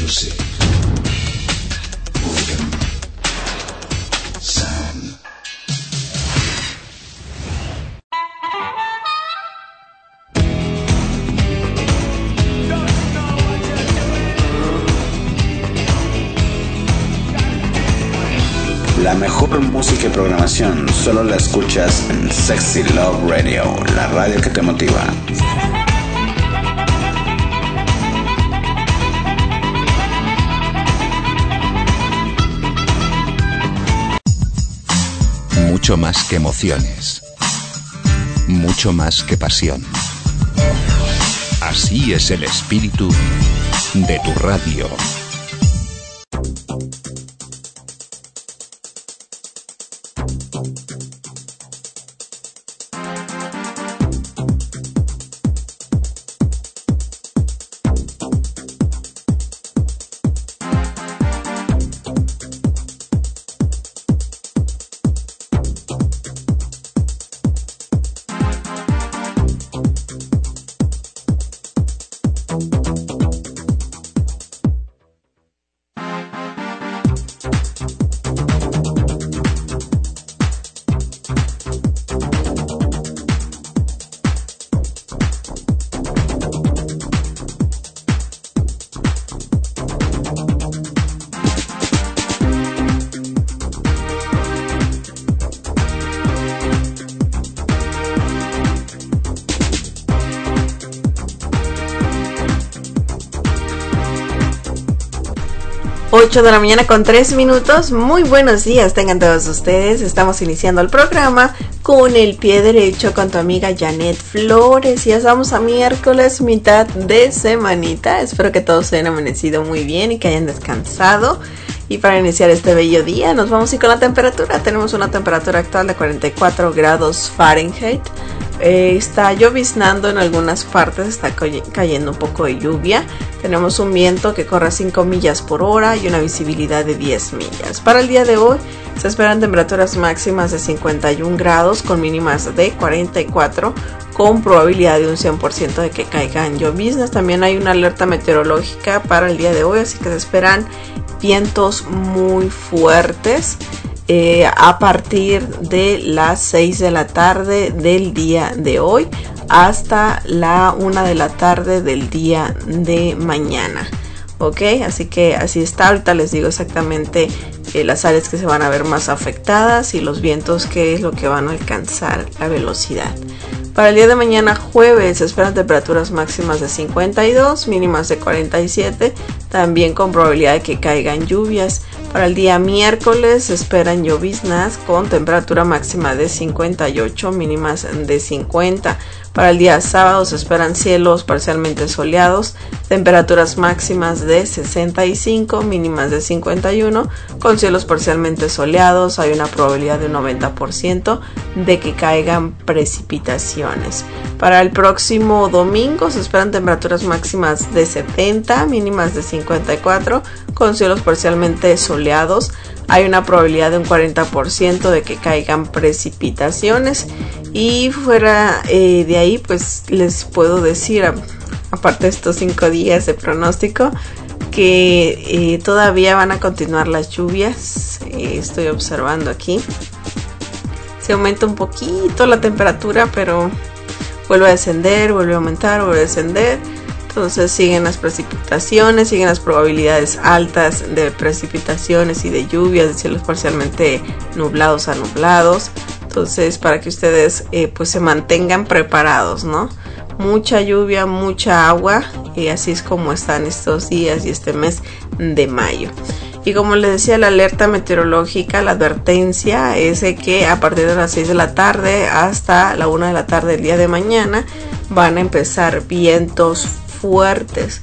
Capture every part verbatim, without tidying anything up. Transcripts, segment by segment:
Music. Organ. Sound. La mejor música y programación solo la escuchas en Sexy Love Radio, la radio que te motiva. Mucho más que emociones, mucho más que pasión. Así es el espíritu de tu radio. ocho de la mañana con tres minutos. Muy buenos días tengan todos ustedes. Estamos iniciando el programa con el pie derecho con tu amiga Janet Flores. Ya estamos a miércoles, mitad de semanita. Espero que todos se hayan amanecido muy bien y que hayan descansado. Y para iniciar este bello día nos vamos a ir con la temperatura. Tenemos una temperatura actual de cuarenta y cuatro grados Fahrenheit. Eh, está lloviznando en algunas partes, está cayendo un poco de lluvia. Tenemos un viento que corre a cinco millas por hora y una visibilidad de diez millas. Para el día de hoy se esperan temperaturas máximas de cincuenta y un grados con mínimas de cuarenta y cuatro, con probabilidad de un cien por ciento de que caigan lloviznas. También hay una alerta meteorológica para el día de hoy, así que se esperan vientos muy fuertes Eh, a partir de las seis de la tarde del día de hoy hasta la una de la tarde del día de mañana. Ok, así que así está. Ahorita les digo exactamente eh, las áreas que se van a ver más afectadas y los vientos, que es lo que van a alcanzar la velocidad. Para el día de mañana jueves se esperan temperaturas máximas de cincuenta y dos, mínimas de cuarenta y siete, también con probabilidad de que caigan lluvias. Para el día miércoles se esperan lloviznas con temperatura máxima de cincuenta y ocho, mínimas de cincuenta. Para el día sábado se esperan cielos parcialmente soleados, temperaturas máximas de sesenta y cinco, mínimas de cincuenta y uno, con cielos parcialmente soleados. Hay una probabilidad de un noventa por ciento de que caigan precipitaciones. Para el próximo domingo se esperan temperaturas máximas de setenta, mínimas de cincuenta y cuatro, con cielos parcialmente soleados. Hay una probabilidad de un cuarenta por ciento de que caigan precipitaciones. Y fuera eh, de ahí, pues les puedo decir, a, aparte de estos cinco días de pronóstico, que eh, todavía van a continuar las lluvias. Eh, estoy observando aquí. Se aumenta un poquito la temperatura, pero vuelve a descender, vuelve a aumentar, vuelve a descender. Entonces siguen las precipitaciones, siguen las probabilidades altas de precipitaciones y de lluvias, de cielos parcialmente nublados a nublados. Entonces, para que ustedes eh, pues se mantengan preparados, ¿no? Mucha lluvia, mucha agua, y así es como están estos días y este mes de mayo. Y como les decía, la alerta meteorológica, la advertencia es de que a partir de las seis de la tarde hasta la una de la tarde del día de mañana van a empezar vientos fuertes.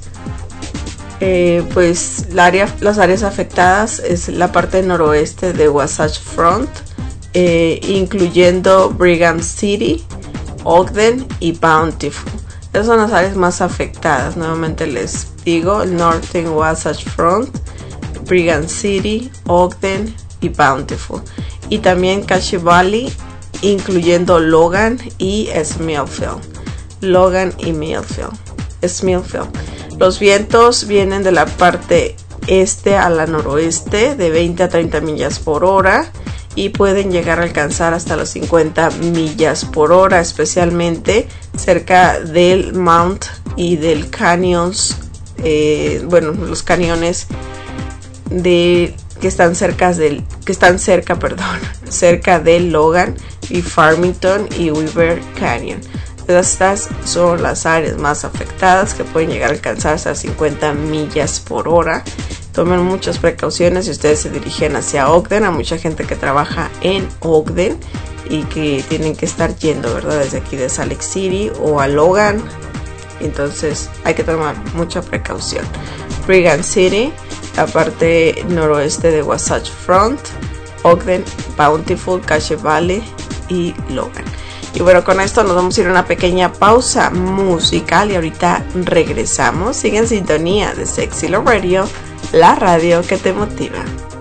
Eh, pues la área, las áreas afectadas es la parte noroeste de Wasatch Front, eh, incluyendo Brigham City, Ogden y Bountiful. Esas son las áreas más afectadas. Nuevamente les digo: el Northern Wasatch Front, Brigham City, Ogden y Bountiful. Y también Cache Valley, incluyendo Logan y Smithfield. Logan y Smithfield. Smithfield. Los vientos vienen de la parte este a la noroeste de veinte a treinta millas por hora y pueden llegar a alcanzar hasta los cincuenta millas por hora, especialmente cerca del Mount y del Canyons, eh, bueno, los cañones de que están cerca del que están cerca, perdón, cerca de Logan y Farmington y Weaver Canyon. Estas son las áreas más afectadas que pueden llegar a alcanzar hasta cincuenta millas por hora. Tomen muchas precauciones si ustedes se dirigen hacia Ogden. Hay mucha gente que trabaja en Ogden y que tienen que estar yendo, ¿verdad? Desde aquí de Salt Lake City o a Logan. Entonces hay que tomar mucha precaución. Brigham City, la parte noroeste de Wasatch Front, Ogden, Bountiful, Cache Valley y Logan. Y bueno, con esto nos vamos a ir a una pequeña pausa musical y ahorita regresamos. Sigue en sintonía de Sexy Love Radio, la radio que te motiva.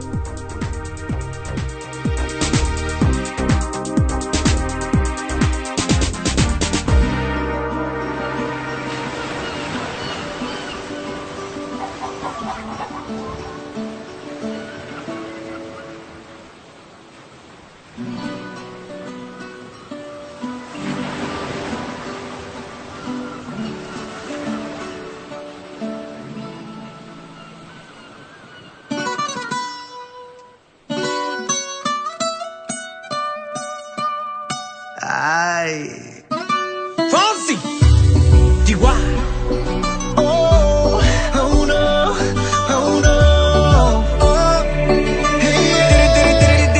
Ay, Fonsi, Chihuahua. Oh, oh no, oh no. Oh. Hey.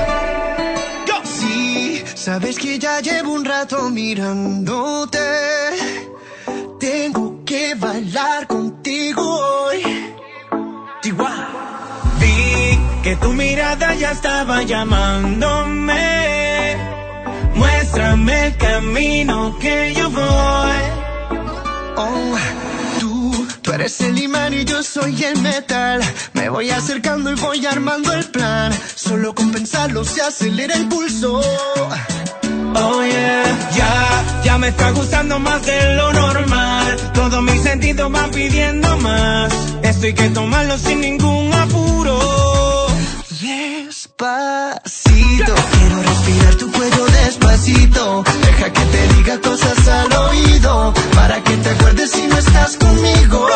Sí, sabes que ya llevo un rato mirándote. Tengo que bailar contigo hoy. Chihuahua. Vi que tu mirada ya estaba llamándome. Muéstrame el camino que yo voy. Oh, tú, tú eres el imán y yo soy el metal. Me voy acercando y voy armando el plan. Solo con pensarlo se acelera el pulso. Oh yeah, ya, ya me está gustando más de lo normal. Todos mis sentidos van pidiendo más. Esto hay que tomarlo sin ningún apuro. Despacito, quiero respirar tu cuello despacito. Deja que te diga cosas al oído, para que te acuerdes si no estás conmigo.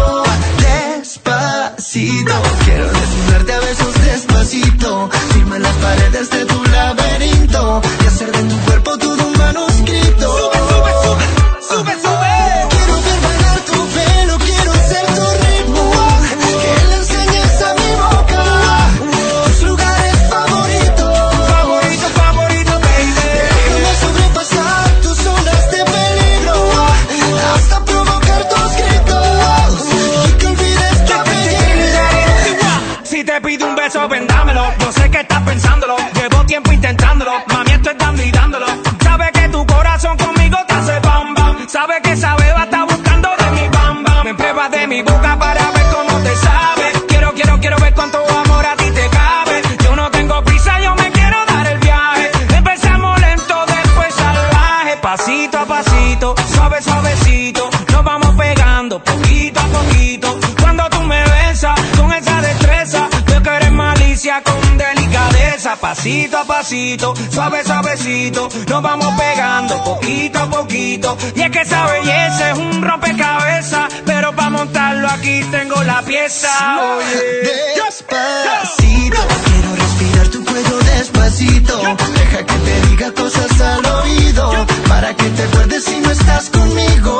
Despacito, quiero desnudarte a besos despacito. Firma las paredes de tu laberinto y hacer de tu cuerpo todo un manuscrito. Sube, sube, sube, sube, sube. Quiero ver bailar tu pelo, quiero ser tu ritmo. Que le enseñes a mi boca tus lugares favoritos. Favorito, favorito, baby. Déjame sobrepasar tus zonas de peligro hasta provocar tus gritos y que olvides tu apellido. Si te pido un beso, vendámelo. Yo sé que estás pensándolo. Llevo tiempo intentándolo. Mami, esto es dando y dándolo. Sabe que tu corazón conmigo te hace bam bam. Sabe que esa beba está buscando de mi bam bam. Me pruebas de mi boca para ver cómo te sabe. Quiero, quiero, quiero ver cuánto amor a ti te cabe. Yo no tengo prisa, yo me quiero dar el viaje. Empezamos lento, después salvaje. Pasito a pasito, suave, suavecito. Nos vamos pegando poquito a poquito. Cuando tú me besas con esa destreza, veo que eres malicia con delicadeza. Pasito a pasito, suave, suavecito. Nos vamos pegando poquito a poquito. Y es que esa belleza es un rompecabezas, pero para montarlo aquí tengo la pieza. Oye, despacito, quiero respirar tu cuello despacito. Deja que te diga cosas al oído, para que te acuerdes si no estás conmigo.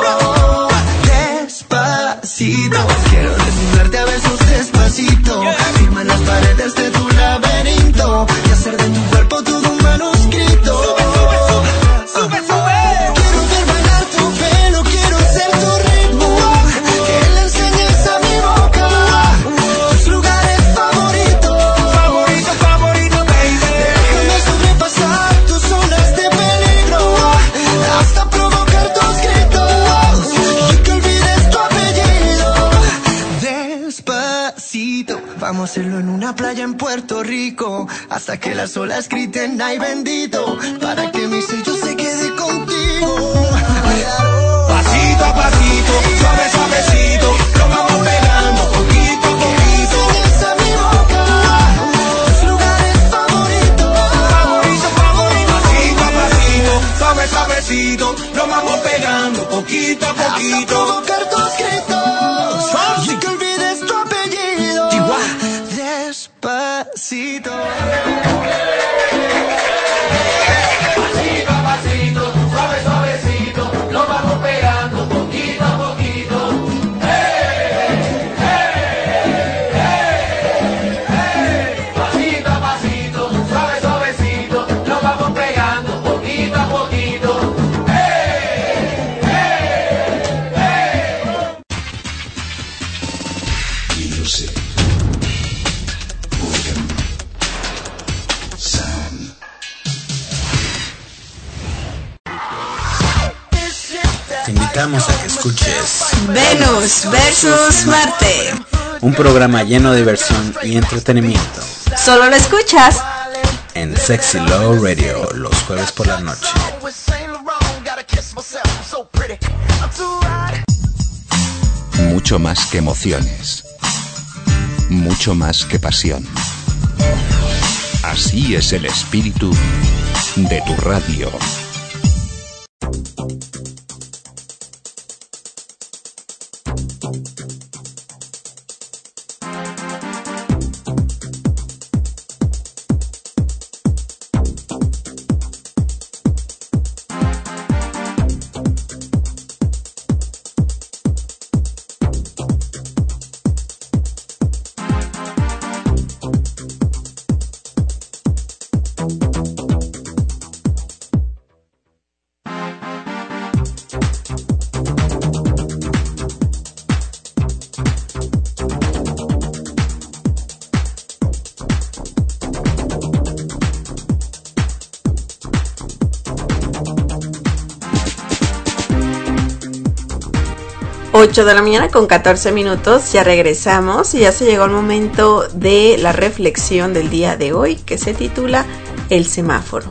Despacito, quiero desnudarte a besos despacito. Firma las paredes de tu laberinto y hacer de tu cuerpo todo un manuscrito. Sube, sube, sube. Quiero ver bailar tu pelo, quiero ser tu ritmo. Que le enseñes a mi boca tus lugares favoritos. Favorito, favorito, baby. Déjame sobrepasar tus zonas de peligro hasta provocar tus gritos y que olvides tu apellido. Despacito, vamos a hacerlo en una playa en Puerto Rico, hasta que las olas griten ay bendito, para que mi sello se quede contigo. Pasito a pasito, suave, suavecito. Music. Boredom. Sound. Te invitamos a que escuches Venus versus Marte. un programa lleno de diversión y entretenimiento Solo lo escuchas en Sexy Love Radio los jueves por la noche. Mucho más que emociones. Mucho más que pasión. Así es el espíritu de tu radio. ocho de la mañana con catorce minutos, ya regresamos y ya se llegó el momento de la reflexión del día de hoy, que se titula El semáforo.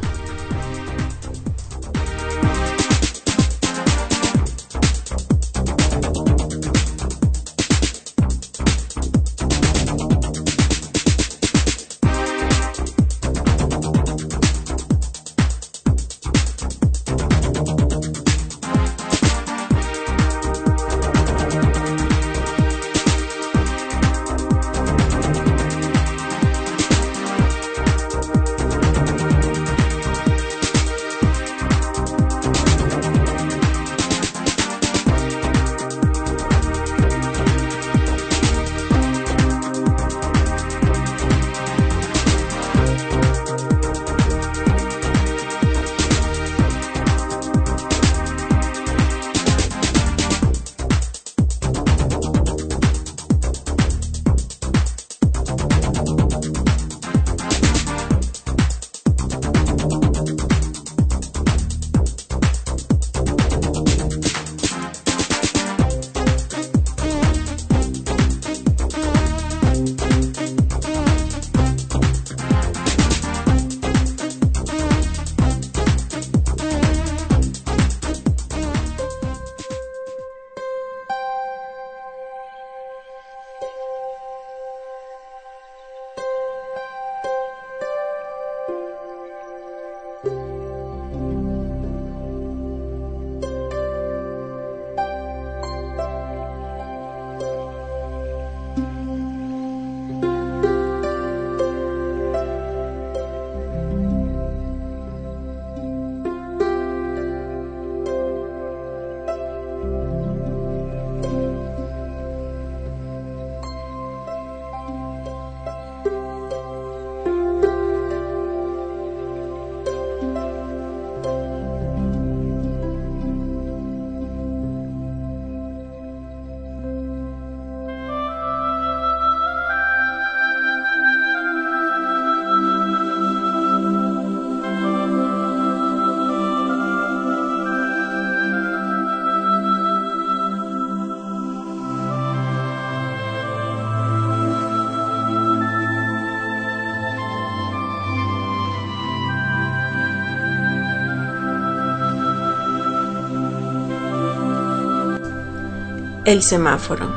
El semáforo.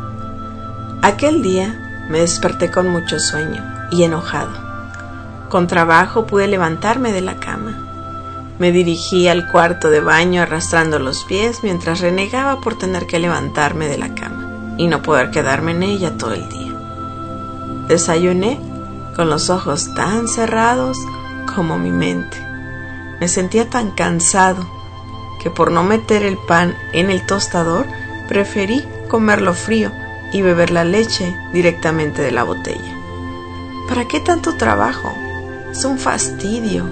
Aquel día me desperté con mucho sueño y enojado. Con trabajo pude levantarme de la cama. Me dirigí al cuarto de baño arrastrando los pies mientras renegaba por tener que levantarme de la cama y no poder quedarme en ella todo el día. Desayuné con los ojos tan cerrados como mi mente. Me sentía tan cansado que por no meter el pan en el tostador preferí comerlo frío y beber la leche directamente de la botella. ¿Para qué tanto trabajo? Es un fastidio.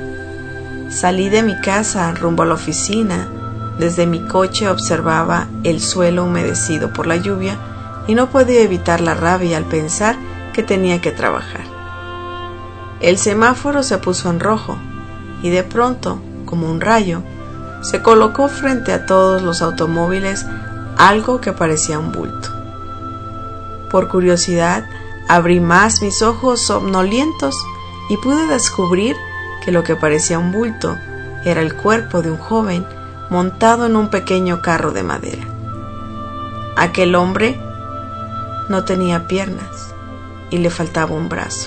Salí de mi casa rumbo a la oficina. Desde mi coche observaba el suelo humedecido por la lluvia y no podía evitar la rabia al pensar que tenía que trabajar. El semáforo se puso en rojo y de pronto, como un rayo, se colocó frente a todos los automóviles algo que parecía un bulto. Por curiosidad, abrí más mis ojos somnolientos y pude descubrir que lo que parecía un bulto era el cuerpo de un joven montado en un pequeño carro de madera. Aquel hombre no tenía piernas y le faltaba un brazo.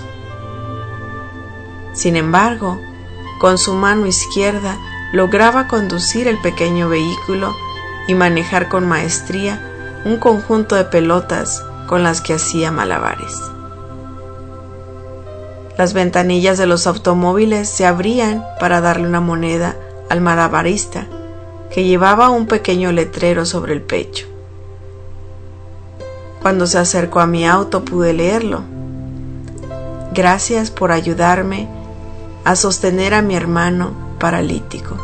Sin embargo, con su mano izquierda lograba conducir el pequeño vehículo y manejar con maestría un conjunto de pelotas con las que hacía malabares. Las ventanillas de los automóviles se abrían para darle una moneda al malabarista, que llevaba un pequeño letrero sobre el pecho. Cuando se acercó a mi auto pude leerlo: gracias por ayudarme a sostener a mi hermano paralítico.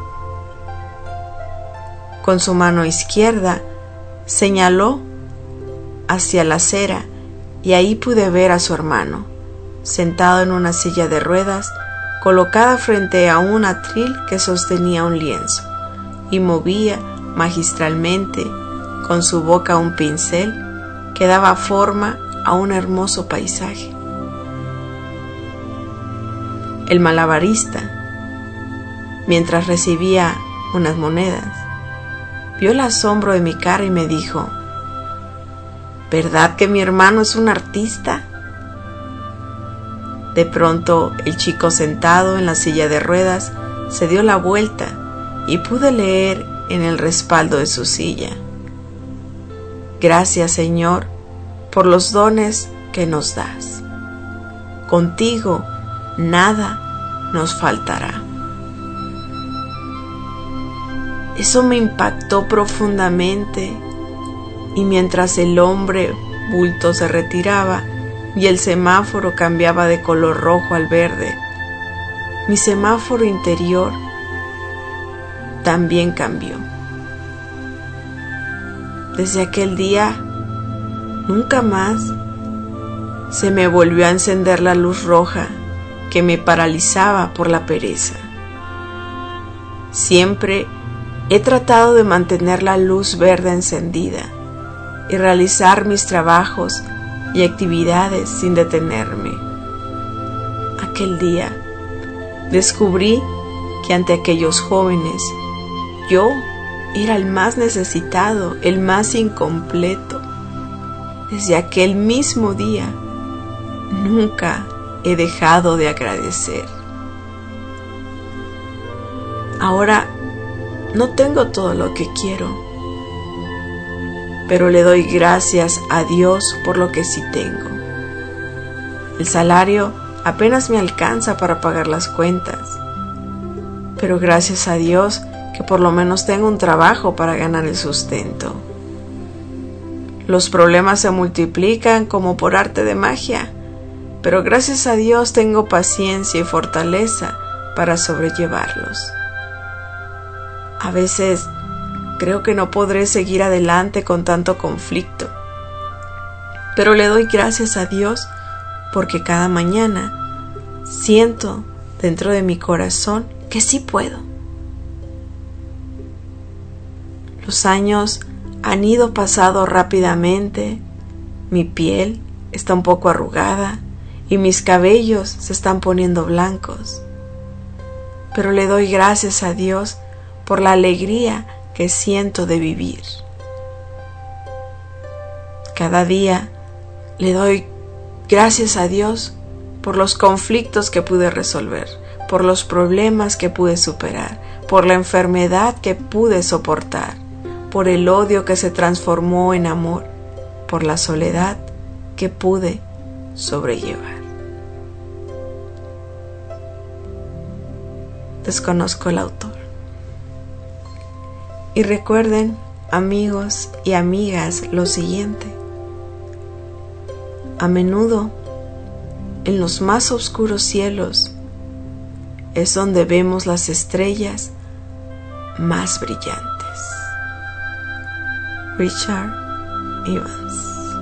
Con su mano izquierda señaló hacia la acera y ahí pude ver a su hermano, sentado en una silla de ruedas, colocada frente a un atril que sostenía un lienzo, y movía magistralmente con su boca un pincel que daba forma a un hermoso paisaje. El malabarista, mientras recibía unas monedas, vio el asombro de mi cara y me dijo: ¿verdad que mi hermano es un artista? De pronto, el chico sentado en la silla de ruedas se dio la vuelta y pude leer en el respaldo de su silla: gracias, Señor, por los dones que nos das. Contigo nada nos faltará. Eso me impactó profundamente, y mientras el hombre bulto se retiraba y el semáforo cambiaba de color rojo al verde, mi semáforo interior también cambió. Desde aquel día, nunca más se me volvió a encender la luz roja que me paralizaba por la pereza. Siempre he tratado de mantener la luz verde encendida y realizar mis trabajos y actividades sin detenerme. Aquel día descubrí que ante aquellos jóvenes yo era el más necesitado, el más incompleto. Desde aquel mismo día nunca he dejado de agradecer. Ahora no tengo todo lo que quiero, pero le doy gracias a Dios por lo que sí tengo. El salario apenas me alcanza para pagar las cuentas, pero gracias a Dios que por lo menos tengo un trabajo para ganar el sustento. Los problemas se multiplican como por arte de magia, pero gracias a Dios tengo paciencia y fortaleza para sobrellevarlos. A veces creo que no podré seguir adelante con tanto conflicto, pero le doy gracias a Dios porque cada mañana siento dentro de mi corazón que sí puedo. Los años han ido pasando rápidamente, mi piel está un poco arrugada y mis cabellos se están poniendo blancos, pero le doy gracias a Dios por la alegría que siento de vivir. Cada día le doy gracias a Dios por los conflictos que pude resolver, por los problemas que pude superar, por la enfermedad que pude soportar, por el odio que se transformó en amor, por la soledad que pude sobrellevar. Desconozco el autor. Y recuerden, amigos y amigas, lo siguiente: a menudo, en los más oscuros cielos, es donde vemos las estrellas más brillantes. Richard Evans.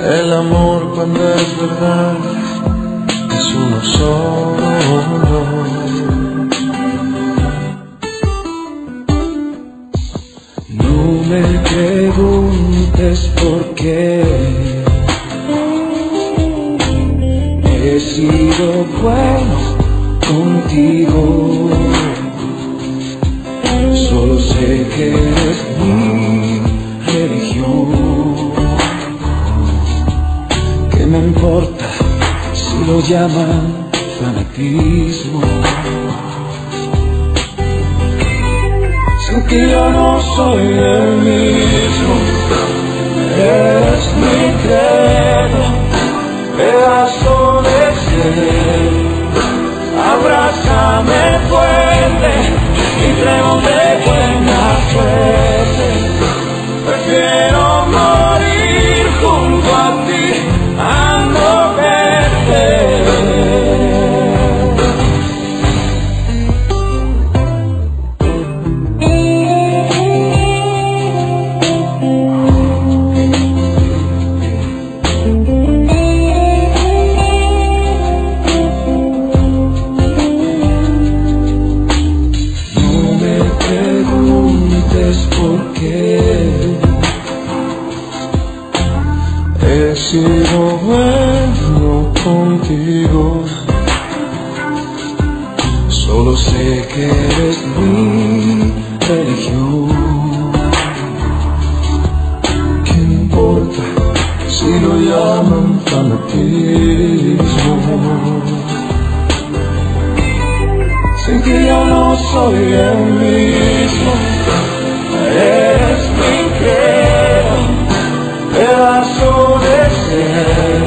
El amor cuando es verdad es uno solo. No me preguntes por qué he sido bueno contigo. Solo sé que eres mi religión. ¿Qué me importa si lo llaman fanatismo? Sin que yo no soy el mismo. Eres mi credo, pedazo de ser. Abrázame fuerte y creo de buena suerte. Prefiero morir junto a ti a no verte. He sido bueno contigo. Solo sé que eres mi religión. ¿Qué me importa si lo llaman fanatismo? Sé que yo no soy el mismo. Eres mi credo, pedazo de ser.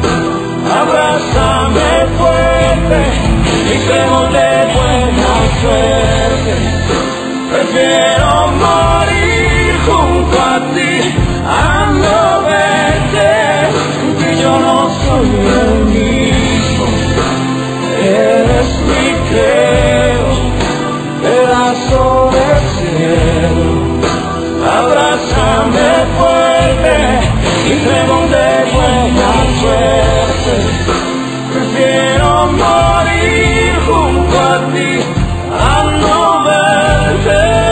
Abrázame fuerte y creo de buena suerte. Prefiero morir junto a ti a no verte. Que yo no soy el mismo. Eres mi credo, pedazo de ser. Abrázame fuerte y creo de buena suerte. Prefiero morir junto a ti a no verte.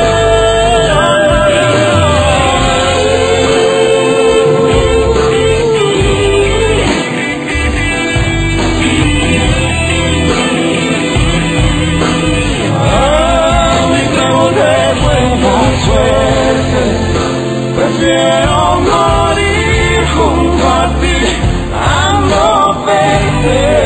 Prefiero morir junto a ti a no verte.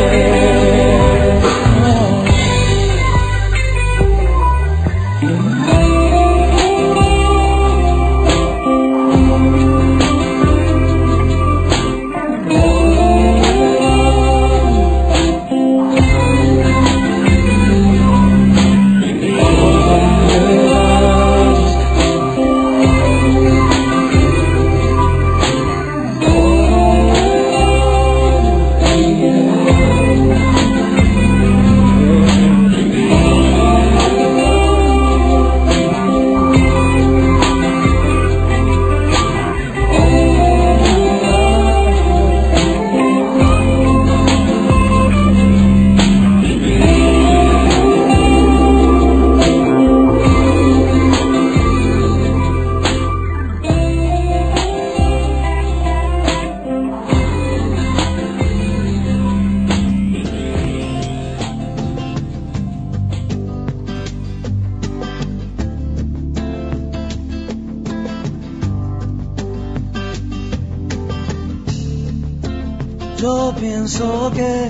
Yo pienso que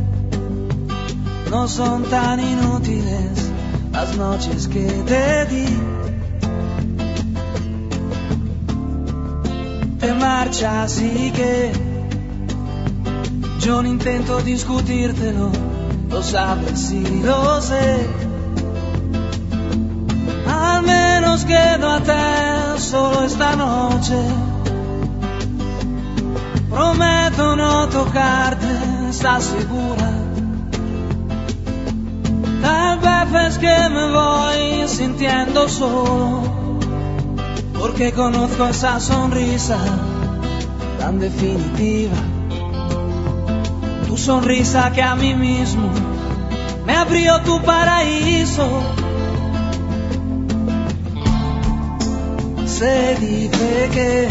no son tan inútiles las noches que te di. Te marchas y que yo no intento discutírtelo, lo sabes y lo sé. Al menos quedo a te solo esta noche. Prometo no tocarte, ¿estás segura? Tal vez es que me voy sintiendo solo, porque conozco esa sonrisa tan definitiva. Tu sonrisa que a mí mismo me abrió tu paraíso. Se dice que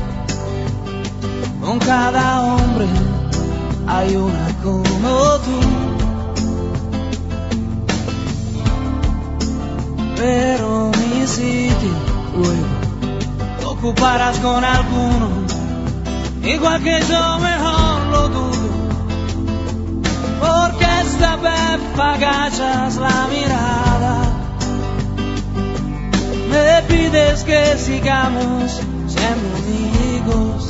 con cada hombre hay una como tú, pero mi sitio luego lo ocuparás con alguno, igual que yo, mejor lo dudo, porque esta vez agachas la mirada, me pides que sigamos siendo amigos,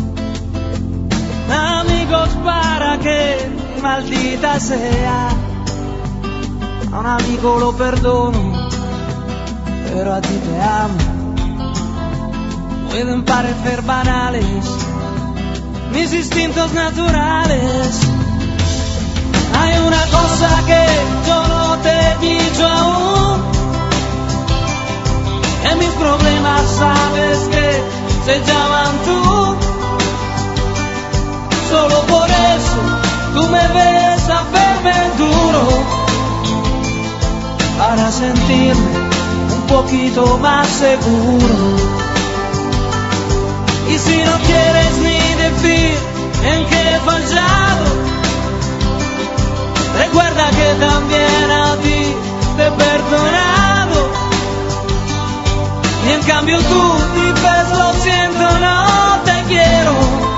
amigos para que, maldita sea, a un amigo lo perdono, pero a ti te amo. Pueden parecer banales mis instintos naturales. Hay una cosa que yo no te he dicho aún, que mis problemas sabes que se llaman tú. Solo por eso tú me ves hacerme duro, para sentirme un poquito más seguro. Y si no quieres ni decir en qué he fallado, recuerda que también a ti te he perdonado. Y en cambio tú dices lo siento, no te quiero,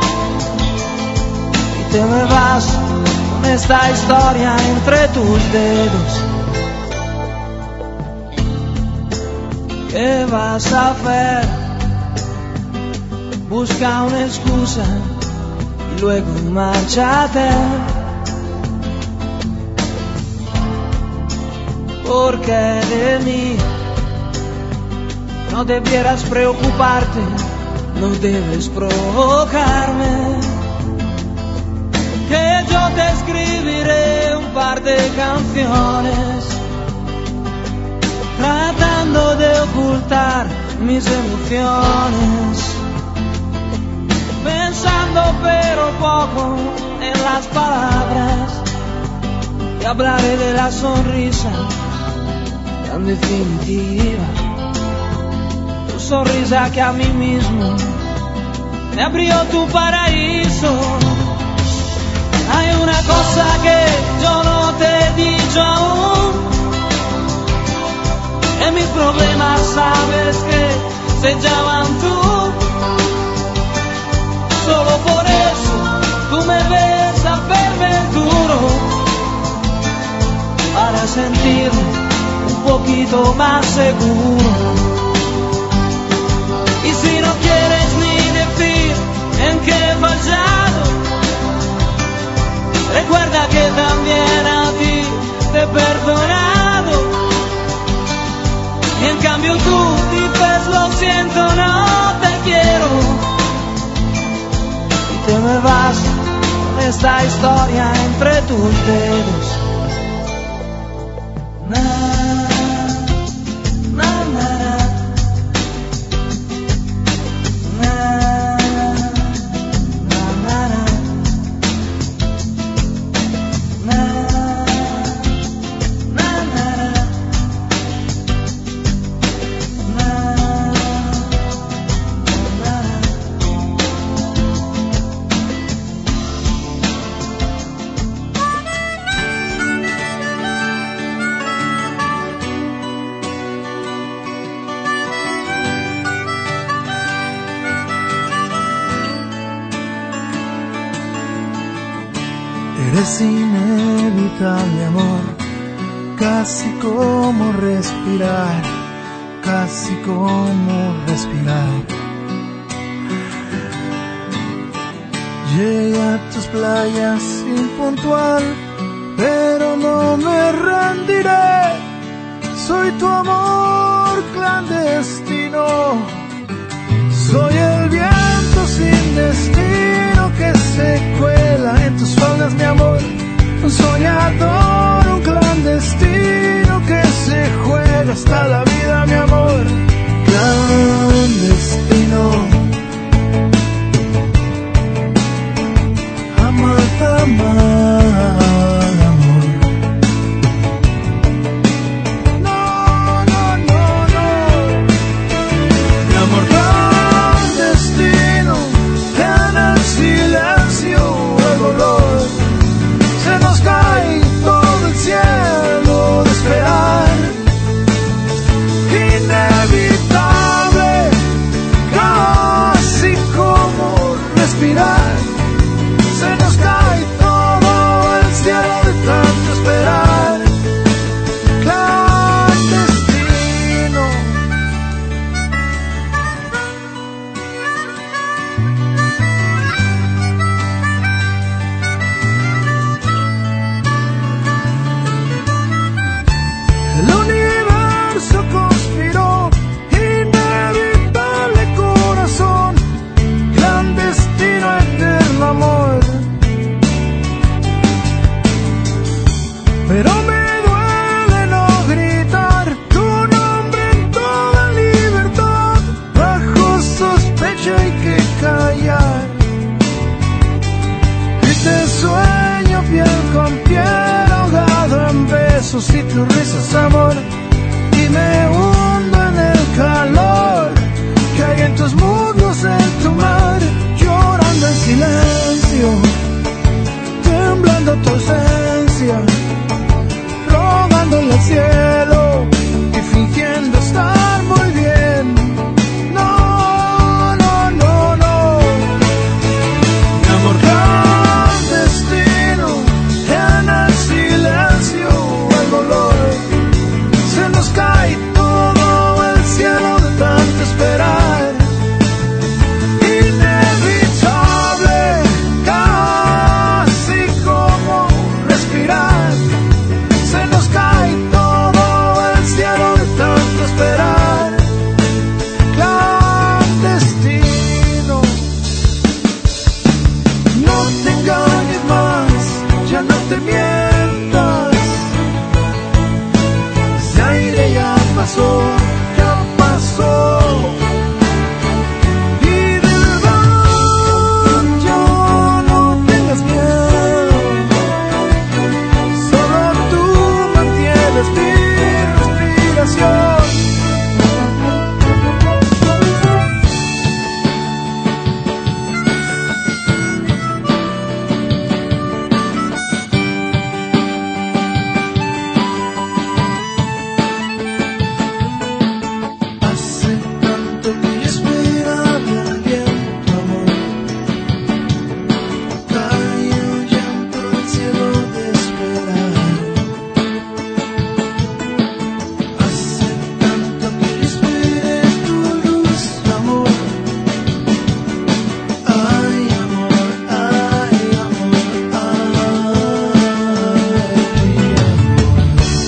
y te me vas con esta historia entre tus dedos. ¿Qué vas a hacer? Busca una excusa y luego márchate, porque de mí no debieras preocuparte, no debes provocarme, que yo te escribiré un par de canciones, tratando de ocultar mis emociones, pensando pero poco en las palabras, y hablaré de la sonrisa tan definitiva, tu sonrisa que a mí mismo me abrió tu paraíso. Hay una cosa que yo no te he dicho aún, que mis problemas sabes que se llaman tú. Solo por eso tú me ves hacerme duro, para sentirme un poquito más seguro. Y si no quieres ni decir en qué he fallado, recuerda que también a ti te he perdonado. Y en cambio tú dices lo siento, no te quiero, y te me vas con esta historia entre tus dedos. Na, na, na, na, na, na, na, na, Eres inevitable, amor, casi como respirar, casi como respirar. Llegué a tus playas impuntual, pero no me rendiré. Soy tu amor clandestino, soy el viento sin destino que se cuela en tus faldas, mi amor. Un soñador, un clandestino que se juega hasta la vida, mi amor. Clandestino, respirar. Se nos cae todo el cielo de tanto esperar. Clandestino. El universo conspiró, inevitable corazón, clandestino, eterno amor. Pero me duele no gritar tu nombre en toda libertad. Bajo sospecha hay que callar. Y te sueño piel con piel, ahogado en besos y tus risas, amor. Y me hundo en el calor que hay en tus muslos, en tu mar. Llorando en silencio, temblando tu ausencia, rogándole al cielo y fingiendo estar muy bien. No, no, no, no. Mi amor clandestino, en el silencio, el dolor. Se nos cae todo el cielo de tanto esperar. Inevitable, casi como respirar. Se nos cae todo el cielo de tanto esperar. Clandestino. No te engañes más, ya no te mientas. Ese aire ya pasó, ya pasó. Y de verdad ya no tengas miedo. Solo tú mantienes mi respiración. Hace tanto que yo esperaba el viento, amor. Cae un llanto del cielo de esperar. Hace tanto que yo esperé tu luz, amor. Ay, amor, ay, amor, ay, amor.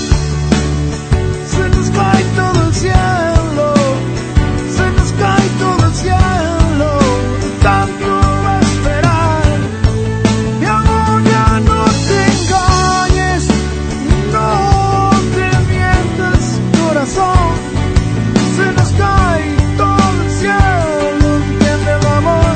Se nos cae todo el cielo, se nos cae todo el cielo, de tanto esperar. Mi amor, ya no te engañes, no te mientas, corazón. Se nos cae todo el cielo, entiéndelo, amor.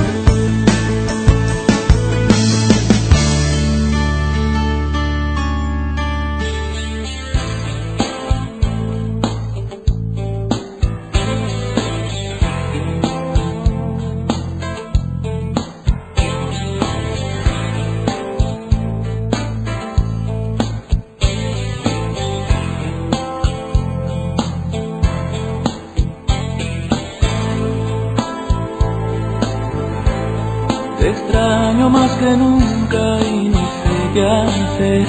Te extraño más que nunca y no sé qué hacer.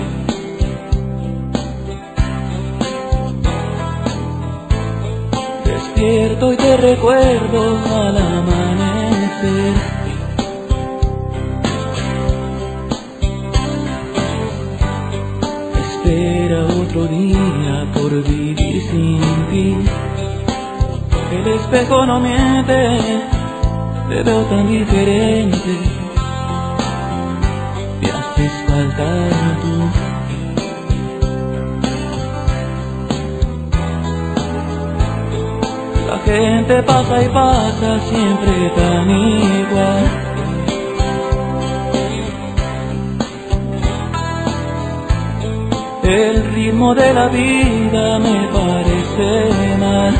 Despierto y te recuerdo al amanecer. Espera otro día por vivir sin ti. El espejo no miente, te veo tan diferente. Me haces falta tú. La gente pasa y pasa siempre tan igual. El ritmo de la vida me parece mal.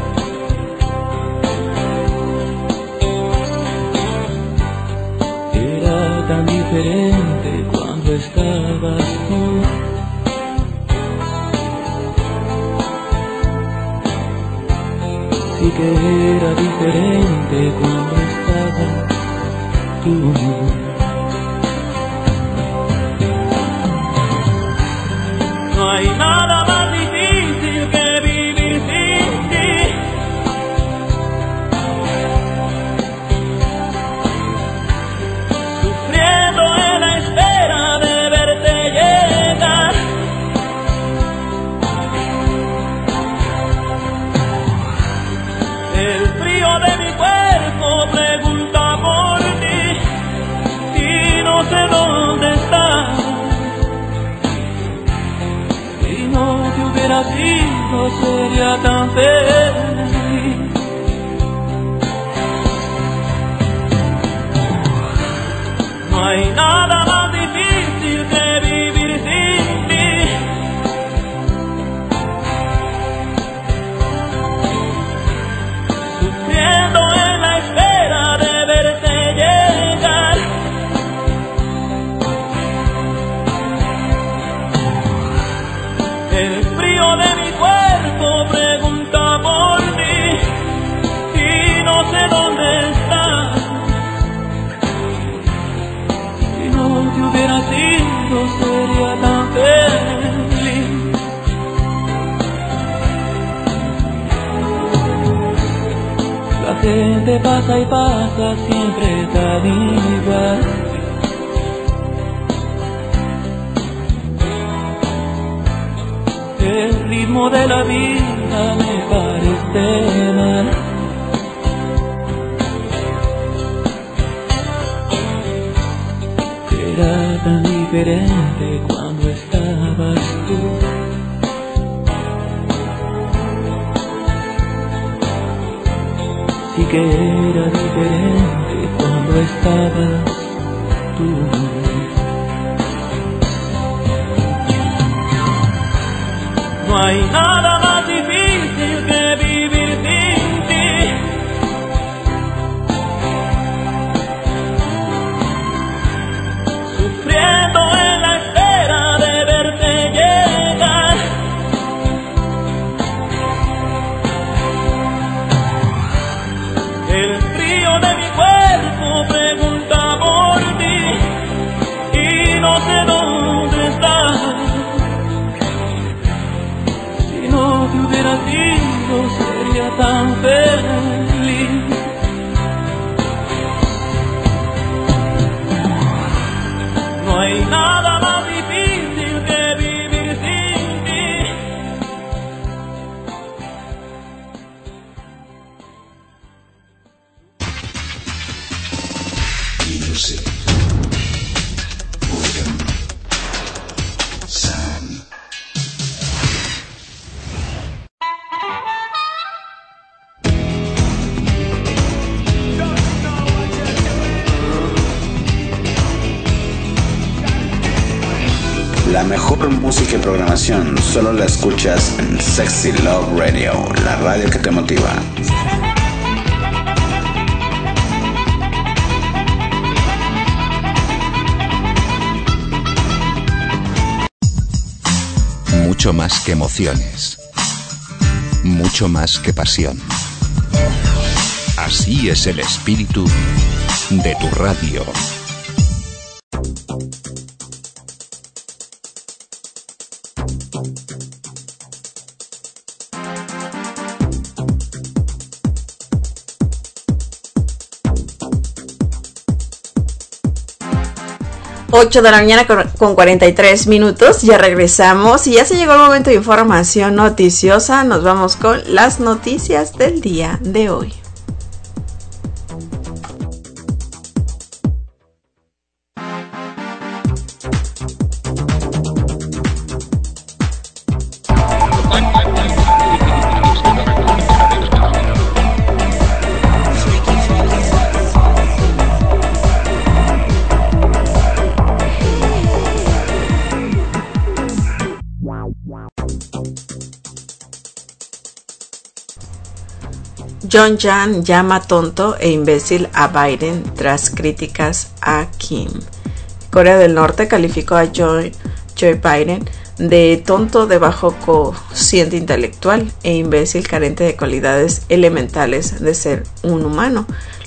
Tan diferente cuando estabas tú. Sí que era diferente cuando estabas tú. No hay nada más difícil que vivir sin ti. Sufriendo en la espera de verte llegar. El frío de mi cuerpo pregunta por ti y no sé dónde estás. Si no te hubiera sido sería tan feliz. No hay nada más difícil que vivir sin ti. Sufriendo en la espera de verte llegar. El frío de mi cuerpo pregunta por ti y no sé dónde estás. Si no te hubiera sido sería tan feliz. La gente pasa y pasa siempre tan igual. El ritmo de la vida me parece mal. Era tan diferente cuando estabas tú. Sí que era diferente cuando estabas tú. No hay nada más difícil que vivir sin ti. Sufriendo en la espera de verte llegar. El frío de mi cuerpo pregunta por ti y no sé dónde estás. Si no te hubiera sido sería tan feliz. No hay nada más difícil que vivir sin ti. Music. Rhythm. Sound. La mejor música y programación solo la escuchas en Sexy Love Radio, la radio que te motiva. Mucho más que emociones. Mucho más que pasión. Así es el espíritu de tu radio. ocho de la mañana con cuarenta y tres minutos, ya regresamos y ya se llegó el momento de información noticiosa. Nos vamos con las noticias del día de hoy. Pyongyang llama tonto e imbécil a Biden tras críticas a Kim. Corea del Norte calificó a Joe, Joe Biden de tonto de bajo cociente intelectual e imbécil carente de cualidades elementales de ser un humano,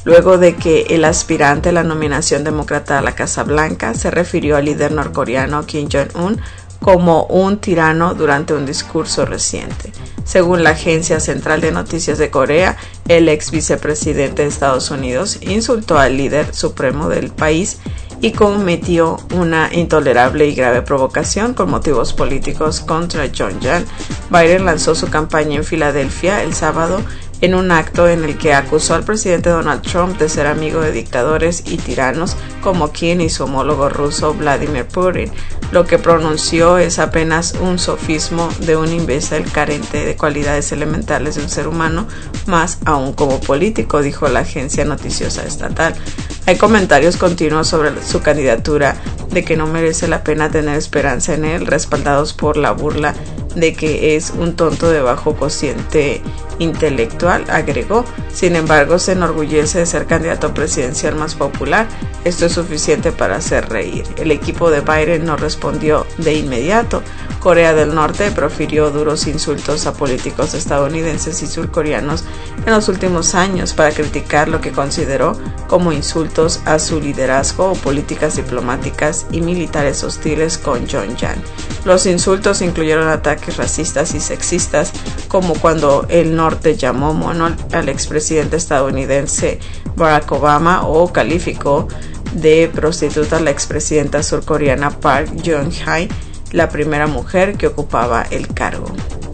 luego de que el aspirante a la nominación demócrata a la Casa Blanca se refirió al líder norcoreano Kim Jong-un como un tirano durante un discurso reciente. Según la Agencia Central de Noticias de Corea, el ex vicepresidente de Estados Unidos insultó al líder supremo del país y cometió una intolerable y grave provocación con motivos políticos contra Pyongyang. Biden lanzó su campaña en Filadelfia el sábado en un acto en el que acusó al presidente Donald Trump de ser amigo de dictadores y tiranos como Kim y su homólogo ruso Vladimir Putin. Lo que pronunció es apenas un sofismo de un imbécil carente de cualidades elementales de un ser humano, más aún como político, dijo la agencia noticiosa estatal. Hay comentarios continuos sobre su candidatura de que no merece la pena tener esperanza en él, respaldados por la burla de que es un tonto de bajo cociente intelectual, agregó. Sin embargo, se enorgullece de ser candidato presidencial más popular. Esto es suficiente para hacer reír. El equipo de Biden no respondió de inmediato. Corea del Norte profirió duros insultos a políticos estadounidenses y surcoreanos en los últimos años para criticar lo que consideró como insultos a su liderazgo o políticas diplomáticas y militares hostiles con Pyongyang. Los insultos incluyeron ataques racistas y sexistas, como cuando el norte llamó mono al expresidente estadounidense Barack Obama o calificó de prostituta a la expresidenta surcoreana Park Geun-hye, la primera mujer que ocupaba el cargo.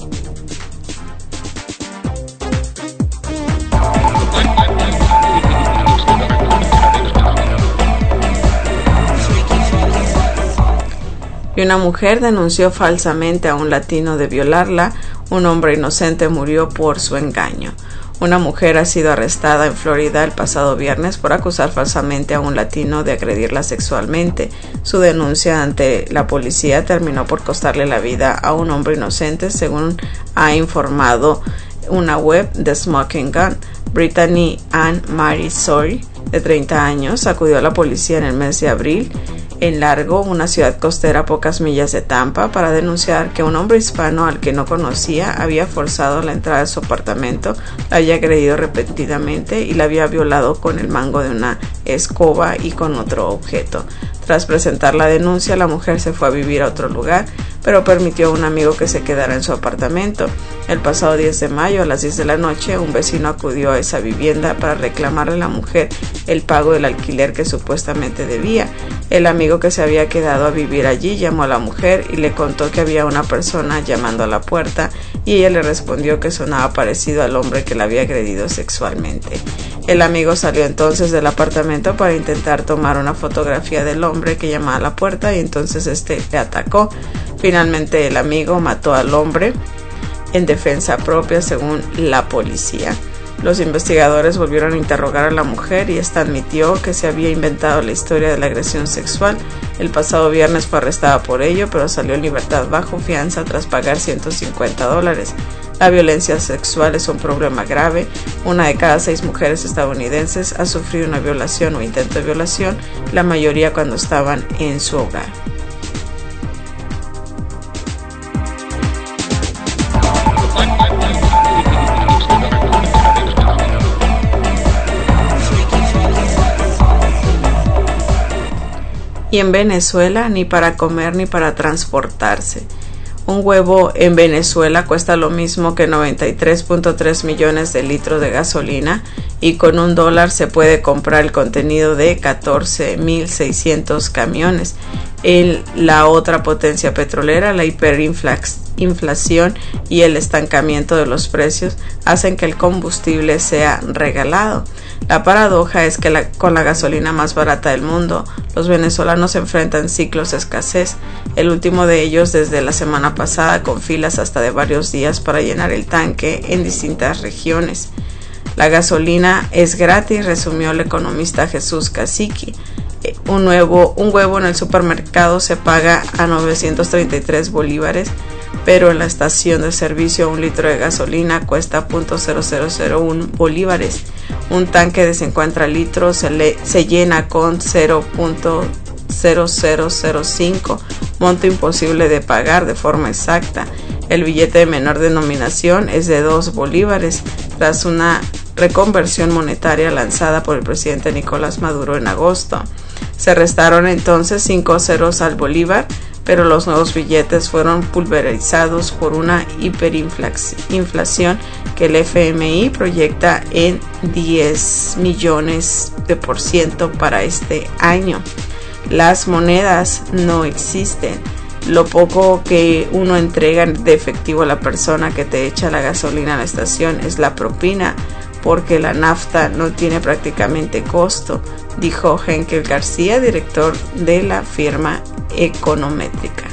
Y una mujer denunció falsamente a un latino de violarla. Un hombre inocente murió por su engaño. Una mujer ha sido arrestada en Florida el pasado viernes por acusar falsamente a un latino de agredirla sexualmente. Su denuncia ante la policía terminó por costarle la vida a un hombre inocente, según ha informado una web de Smoking Gun. Brittany Ann Marie Sori, de treinta años, acudió a la policía en el mes de abril en Largo, una ciudad costera a pocas millas de Tampa, para denunciar que un hombre hispano al que no conocía había forzado la entrada de su apartamento, la había agredido repetidamente y la había violado con el mango de una escoba y con otro objeto. Tras presentar la denuncia, la mujer se fue a vivir a otro lugar, pero permitió a un amigo que se quedara en su apartamento. El pasado diez de mayo, a las diez de la noche, un vecino acudió a esa vivienda para reclamarle a la mujer el pago del alquiler que supuestamente debía. El amigo que se había quedado a vivir allí llamó a la mujer y le contó que había una persona llamando a la puerta, y ella le respondió que sonaba parecido al hombre que la había agredido sexualmente. El amigo salió entonces del apartamento para intentar tomar una fotografía del hombre que llamaba a la puerta, y entonces este le atacó. Finalmente el amigo mató al hombre en defensa propia, según la policía. Los investigadores volvieron a interrogar a la mujer y esta admitió que se había inventado la historia de la agresión sexual. El pasado viernes fue arrestada por ello, pero salió en libertad bajo fianza tras pagar ciento cincuenta dólares. La violencia sexual es un problema grave. Una de cada seis mujeres estadounidenses ha sufrido una violación o intento de violación, la mayoría cuando estaban en su hogar. Y en Venezuela, ni para comer ni para transportarse. Un huevo en Venezuela cuesta lo mismo que noventa y tres punto tres millones de litros de gasolina, y con un dólar se puede comprar el contenido de catorce mil seiscientos camiones. En la otra potencia petrolera, la hiperinflación y el estancamiento de los precios hacen que el combustible sea regalado. La paradoja es que la, con la gasolina más barata del mundo, los venezolanos enfrentan ciclos de escasez, el último de ellos desde la semana pasada, con filas hasta de varios días para llenar el tanque en distintas regiones. La gasolina es gratis, resumió el economista Jesús Cacique. Un, nuevo, un huevo en el supermercado se paga a novecientos treinta y tres bolívares, pero en la estación de servicio un litro de gasolina cuesta punto cero cero cero uno bolívares. Un tanque de cincuenta litros se, le, se llena con cero punto cero cero cero cinco, monto imposible de pagar de forma exacta. El billete de menor denominación es de dos bolívares. Tras una reconversión monetaria lanzada por el presidente Nicolás Maduro en agosto. Se restaron entonces cinco ceros al bolívar, pero los nuevos billetes fueron pulverizados por una hiperinflación que el F M I proyecta en diez millones de por ciento para este año. Las monedas no existen. Lo poco que uno entrega de efectivo a la persona que te echa la gasolina a la estación es la propina, porque la nafta no tiene prácticamente costo, dijo Henkel García, director de la firma Econométrica.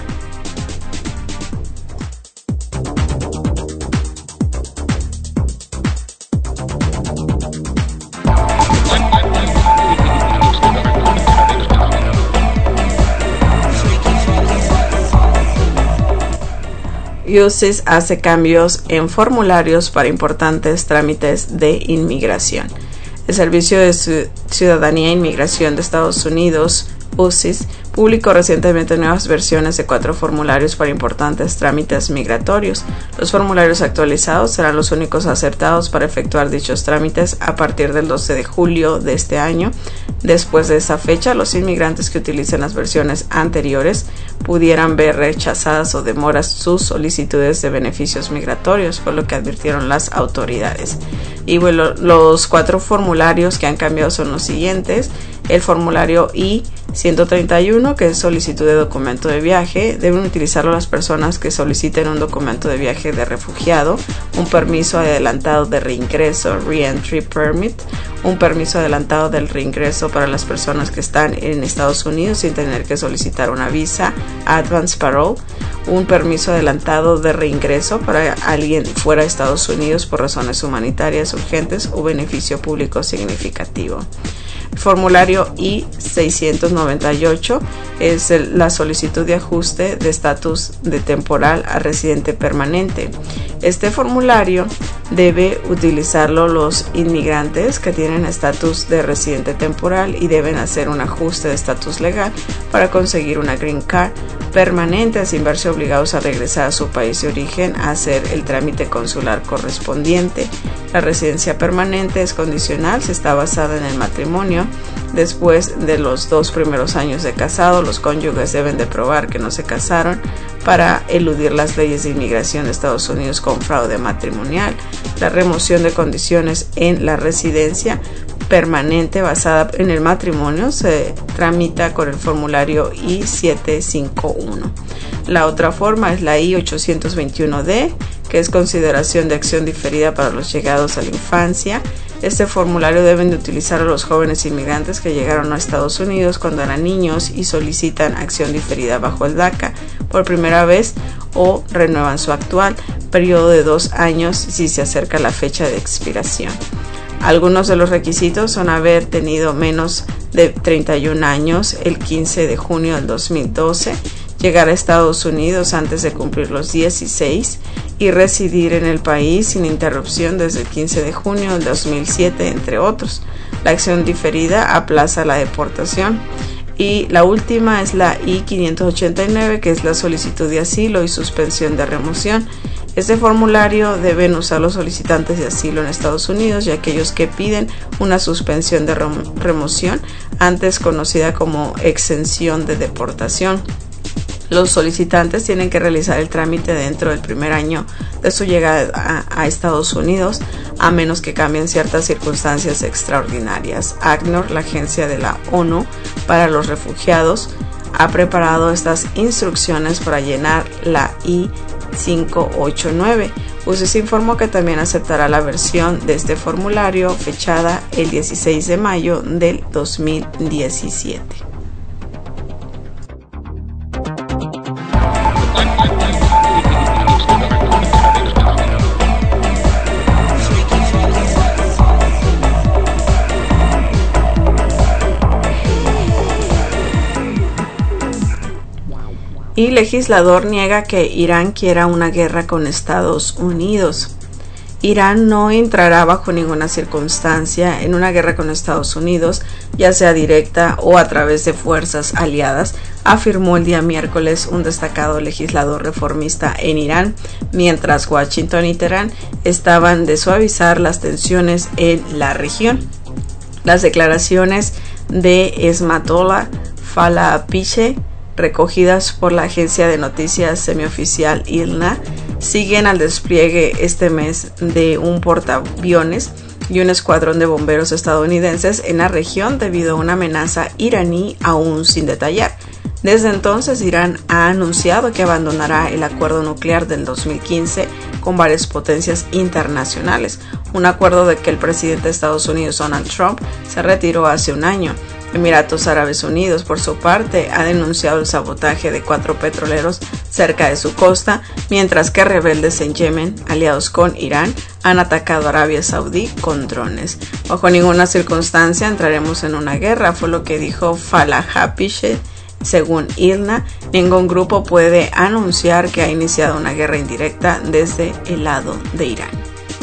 U C I S hace cambios en formularios para importantes trámites de inmigración. El Servicio de Ciudadanía e Inmigración de Estados Unidos, U C I S, publicó recientemente nuevas versiones de cuatro formularios para importantes trámites migratorios. Los formularios actualizados serán los únicos aceptados para efectuar dichos trámites a partir del doce de julio de este año. Después de esa fecha, los inmigrantes que utilicen las versiones anteriores pudieran ver rechazadas o demoras sus solicitudes de beneficios migratorios, por lo que advirtieron las autoridades. Y bueno, los cuatro formularios que han cambiado son los siguientes. El formulario I ciento treinta y uno, que es solicitud de documento de viaje. Deben utilizarlo las personas que soliciten un documento de viaje de refugiado, un permiso adelantado de reingreso, Reentry Permit, un permiso adelantado del reingreso para las personas que están en Estados Unidos sin tener que solicitar una visa, Advance Parole, un permiso adelantado de reingreso para alguien fuera de Estados Unidos por razones humanitarias urgentes o beneficio público significativo. El formulario I seiscientos noventa y ocho es el, la solicitud de ajuste de estatus de temporal a residente permanente. Este formulario debe utilizarlo los inmigrantes que tienen estatus de residente temporal y deben hacer un ajuste de estatus legal para conseguir una green card permanente sin verse obligados a regresar a su país de origen a hacer el trámite consular correspondiente. La residencia permanente es condicional si está basada en el matrimonio. Después de los dos primeros años de casado, los cónyuges deben de probar que no se casaron para eludir las leyes de inmigración de Estados Unidos con fraude matrimonial. La remoción de condiciones en la residencia permanente basada en el matrimonio se tramita con el formulario I setecientos cincuenta y uno. La otra forma es la I ochocientos veintiuno D, que es consideración de acción diferida para los llegados a la infancia. Este formulario deben de utilizar a los jóvenes inmigrantes que llegaron a Estados Unidos cuando eran niños y solicitan acción diferida bajo el DACA por primera vez o renuevan su actual periodo de dos años si se acerca la fecha de expiración. Algunos de los requisitos son haber tenido menos de treinta y un años el quince de junio del dos mil doce, llegar a Estados Unidos antes de cumplir los dieciséis y residir en el país sin interrupción desde el quince de junio del dos mil siete, entre otros. La acción diferida aplaza la deportación. Y la última es la I quinientos ochenta y nueve, que es la solicitud de asilo y suspensión de remoción. Este formulario deben usar los solicitantes de asilo en Estados Unidos y aquellos que piden una suspensión de remoción, antes conocida como exención de deportación. Los solicitantes tienen que realizar el trámite dentro del primer año de su llegada a, a Estados Unidos, a menos que cambien ciertas circunstancias extraordinarias. ACNUR, la agencia de la ONU para los refugiados, ha preparado estas instrucciones para llenar la I quinientos ochenta y nueve. U C I S informó que también aceptará la versión de este formulario fechada el dieciséis de mayo del dos mil diecisiete. Y legislador niega que Irán quiera una guerra con Estados Unidos. Irán no entrará bajo ninguna circunstancia en una guerra con Estados Unidos, ya sea directa o a través de fuerzas aliadas, afirmó el día miércoles un destacado legislador reformista en Irán, mientras Washington y Teherán estaban de suavizar las tensiones en la región. Las declaraciones de Esmatollah Falapiche, recogidas por la agencia de noticias semioficial I R N A, siguen al despliegue este mes de un portaaviones y un escuadrón de bomberos estadounidenses en la región debido a una amenaza iraní aún sin detallar. Desde entonces, Irán ha anunciado que abandonará el acuerdo nuclear del dos mil quince con varias potencias internacionales, un acuerdo de que el presidente de Estados Unidos, Donald Trump, se retiró hace un año. Emiratos Árabes Unidos, por su parte, ha denunciado el sabotaje de cuatro petroleros cerca de su costa, mientras que rebeldes en Yemen, aliados con Irán, han atacado a Arabia Saudí con drones. Bajo ninguna circunstancia entraremos en una guerra, fue lo que dijo Falapiche. Según I R N A, ningún grupo puede anunciar que ha iniciado una guerra indirecta desde el lado de Irán.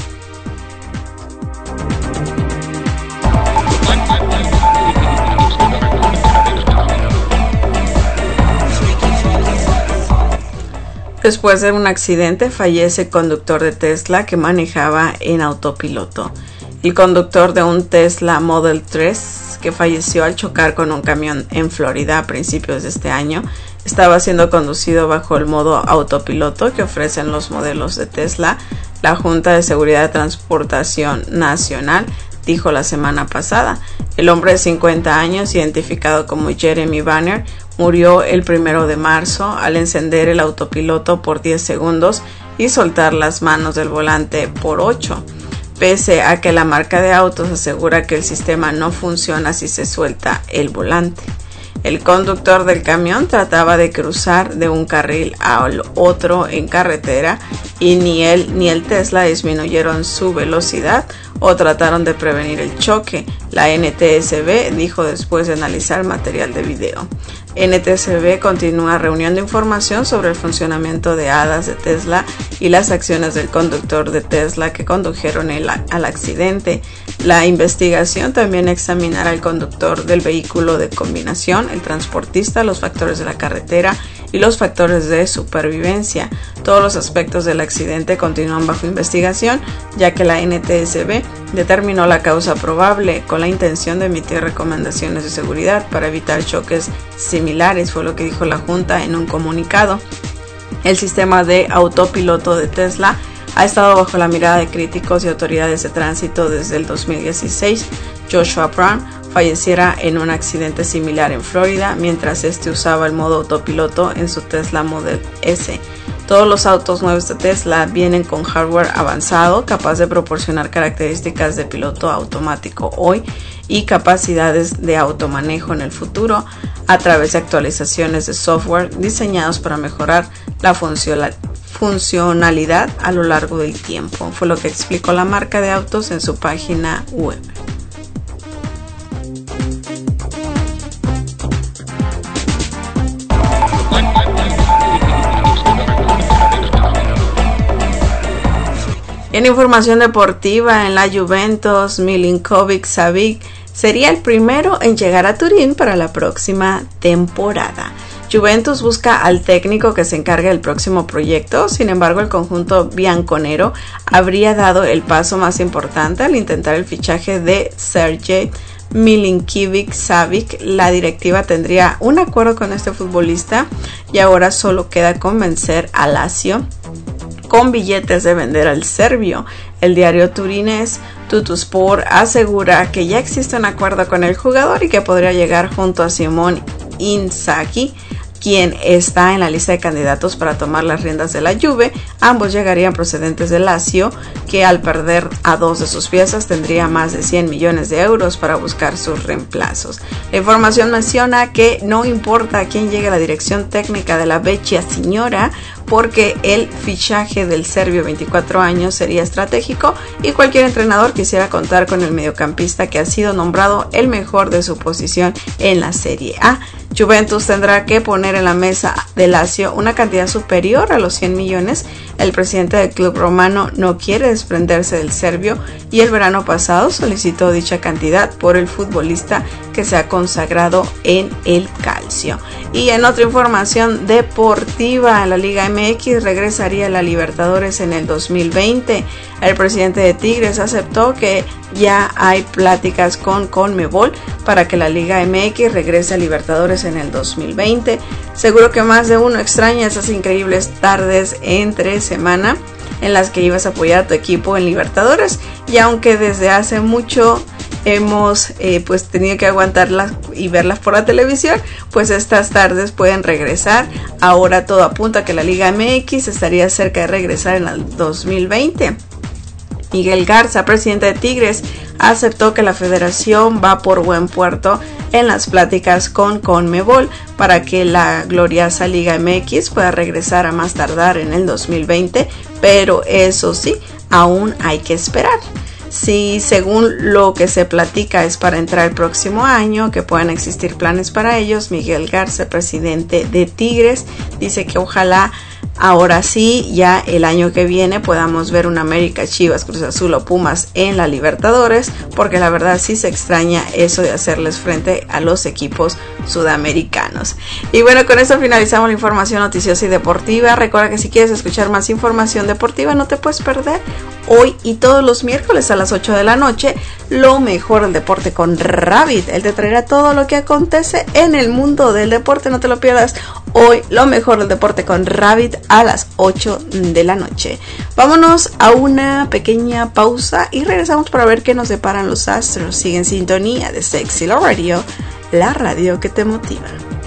Después de un accidente, fallece el conductor de Tesla que manejaba en autopiloto. El conductor de un Tesla Model tres, que falleció al chocar con un camión en Florida a principios de este año, estaba siendo conducido bajo el modo autopiloto que ofrecen los modelos de Tesla. La Junta de Seguridad de Transportación Nacional dijo la semana pasada. El hombre de cincuenta años, identificado como Jeremy Banner, murió el primero de marzo al encender el autopiloto por diez segundos y soltar las manos del volante por ocho, pese a que la marca de autos asegura que el sistema no funciona si se suelta el volante. El conductor del camión trataba de cruzar de un carril al otro en carretera y ni él ni el Tesla disminuyeron su velocidad o trataron de prevenir el choque, la N T S B dijo después de analizar material de video. N T S B continúa reuniendo información sobre el funcionamiento de hadas de Tesla y las acciones del conductor de Tesla que condujeron el, al accidente. La investigación también examinará al conductor del vehículo de combinación, el transportista, los factores de la carretera y los factores de supervivencia. Todos los aspectos del accidente continúan bajo investigación, ya que la N T S B determinó la causa probable con la intención de emitir recomendaciones de seguridad para evitar choques similares, fue lo que dijo la Junta en un comunicado. El sistema de autopiloto de Tesla ha estado bajo la mirada de críticos y autoridades de tránsito desde el dos mil dieciséis. Joshua Brown falleciera en un accidente similar en Florida mientras este usaba el modo autopiloto en su Tesla Model S. Todos los autos nuevos de Tesla vienen con hardware avanzado capaz de proporcionar características de piloto automático hoy y capacidades de automanejo en el futuro a través de actualizaciones de software diseñados para mejorar la funcionalidad a lo largo del tiempo, fue lo que explicó la marca de autos en su página web. En información deportiva, en la Juventus, Milinkovic-Savic sería el primero en llegar a Turín para la próxima temporada. Juventus busca al técnico que se encargue del próximo proyecto, sin embargo el conjunto bianconero habría dado el paso más importante al intentar el fichaje de Sergej Milinkovic-Savic. La directiva tendría un acuerdo con este futbolista y ahora solo queda convencer a Lazio con billetes de vender al serbio. El diario turinés Tuttosport asegura que ya existe un acuerdo con el jugador y que podría llegar junto a Simone Inzaghi, quien está en la lista de candidatos para tomar las riendas de la Juve. Ambos llegarían procedentes de Lazio, que al perder a dos de sus piezas tendría más de cien millones de euros para buscar sus reemplazos. La información menciona que no importa a quién llegue a la dirección técnica de la Vecchia Signora, porque el fichaje del serbio veinticuatro años sería estratégico y cualquier entrenador quisiera contar con el mediocampista que ha sido nombrado el mejor de su posición en la Serie A. Juventus tendrá que poner en la mesa de Lazio una cantidad superior a los cien millones. El presidente del club romano no quiere desprenderse del serbio y el verano pasado solicitó dicha cantidad por el futbolista que se ha consagrado en el calcio. Y en otra información deportiva, en la Liga M X regresaría a la Libertadores en el dos mil veinte. El presidente de Tigres aceptó que ya hay pláticas con Conmebol para que la Liga M X regrese a Libertadores en el dos mil veinte. Seguro que más de uno extraña esas increíbles tardes entre semana en las que ibas a apoyar a tu equipo en Libertadores, y aunque desde hace mucho hemos eh, pues tenido que aguantarlas y verlas por la televisión, pues estas tardes pueden regresar. Ahora todo apunta a que la Liga M X estaría cerca de regresar en el dos mil veinte. Miguel Garza, presidente de Tigres, aceptó que la federación va por buen puerto en las pláticas con Conmebol para que la gloriosa Liga M X pueda regresar a más tardar en el dos mil veinte, pero eso sí, aún hay que esperar. Si según lo que se platica es para entrar el próximo año, que puedan existir planes para ellos, Miguel Garza, presidente de Tigres, dice que ojalá ahora sí, ya el año que viene podamos ver un América, Chivas, Cruz Azul o Pumas en la Libertadores, porque la verdad sí se extraña eso de hacerles frente a los equipos sudamericanos. Y bueno, con esto finalizamos la información noticiosa y deportiva. Recuerda que si quieres escuchar más información deportiva, no te puedes perder hoy y todos los miércoles a las ocho de la noche lo mejor del deporte con Rabbit. Él te traerá todo lo que acontece en el mundo del deporte, no te lo pierdas. Hoy lo mejor del deporte con Rabbit a las ocho de la noche. Vámonos a una pequeña pausa y regresamos para ver qué nos deparan los astros. Sigue en sintonía de Sexy Love Radio, la radio que te motiva.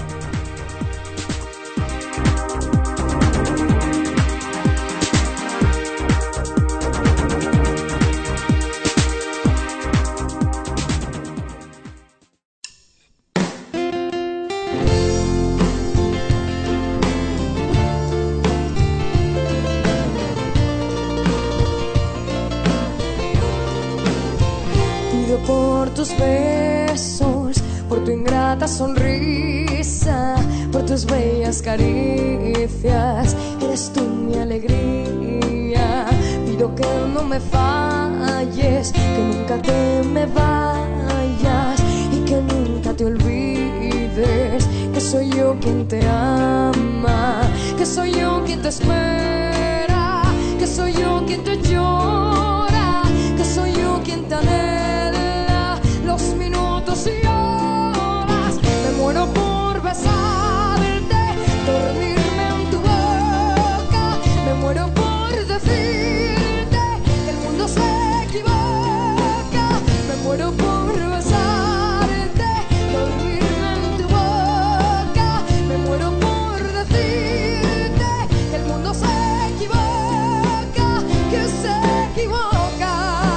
Sonrisa, por tus bellas caricias, eres tú mi alegría. Pido que no me falles, que nunca te me vayas y que nunca te olvides que soy yo quien te ama, que soy yo quien te espera, que soy yo quien te llora, que soy yo quien te anhela los minutos y muero por besarte, dormirme en tu boca. Me muero por decirte que el mundo se equivoca. Me muero por besarte, dormirme en tu boca. Me muero por decirte que el mundo se equivoca, que se equivoca,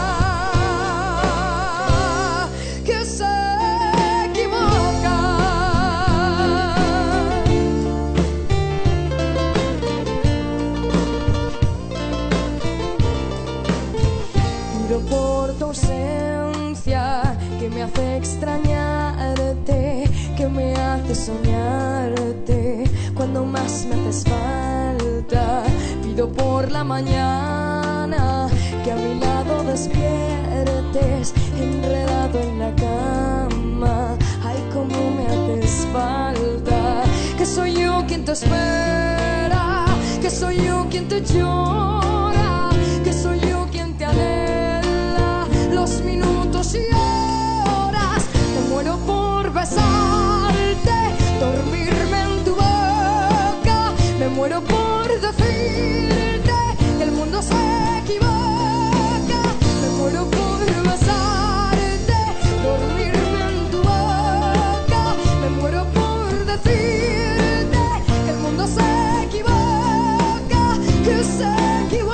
que se que me hace extrañarte, que me hace soñarte cuando más me haces falta. Pido por la mañana que a mi lado despiertes, enredado en la cama. Ay, cómo me haces falta, que soy yo quien te espera, que soy yo quien te llora, que soy yo quien te anhela los minutos y horas. Me muero por besarte, dormirme en tu boca. Me muero por decirte que el mundo se equivoca. Me muero por besarte, dormirme en tu boca. Me muero por decirte que el mundo se equivoca, que se equivoca.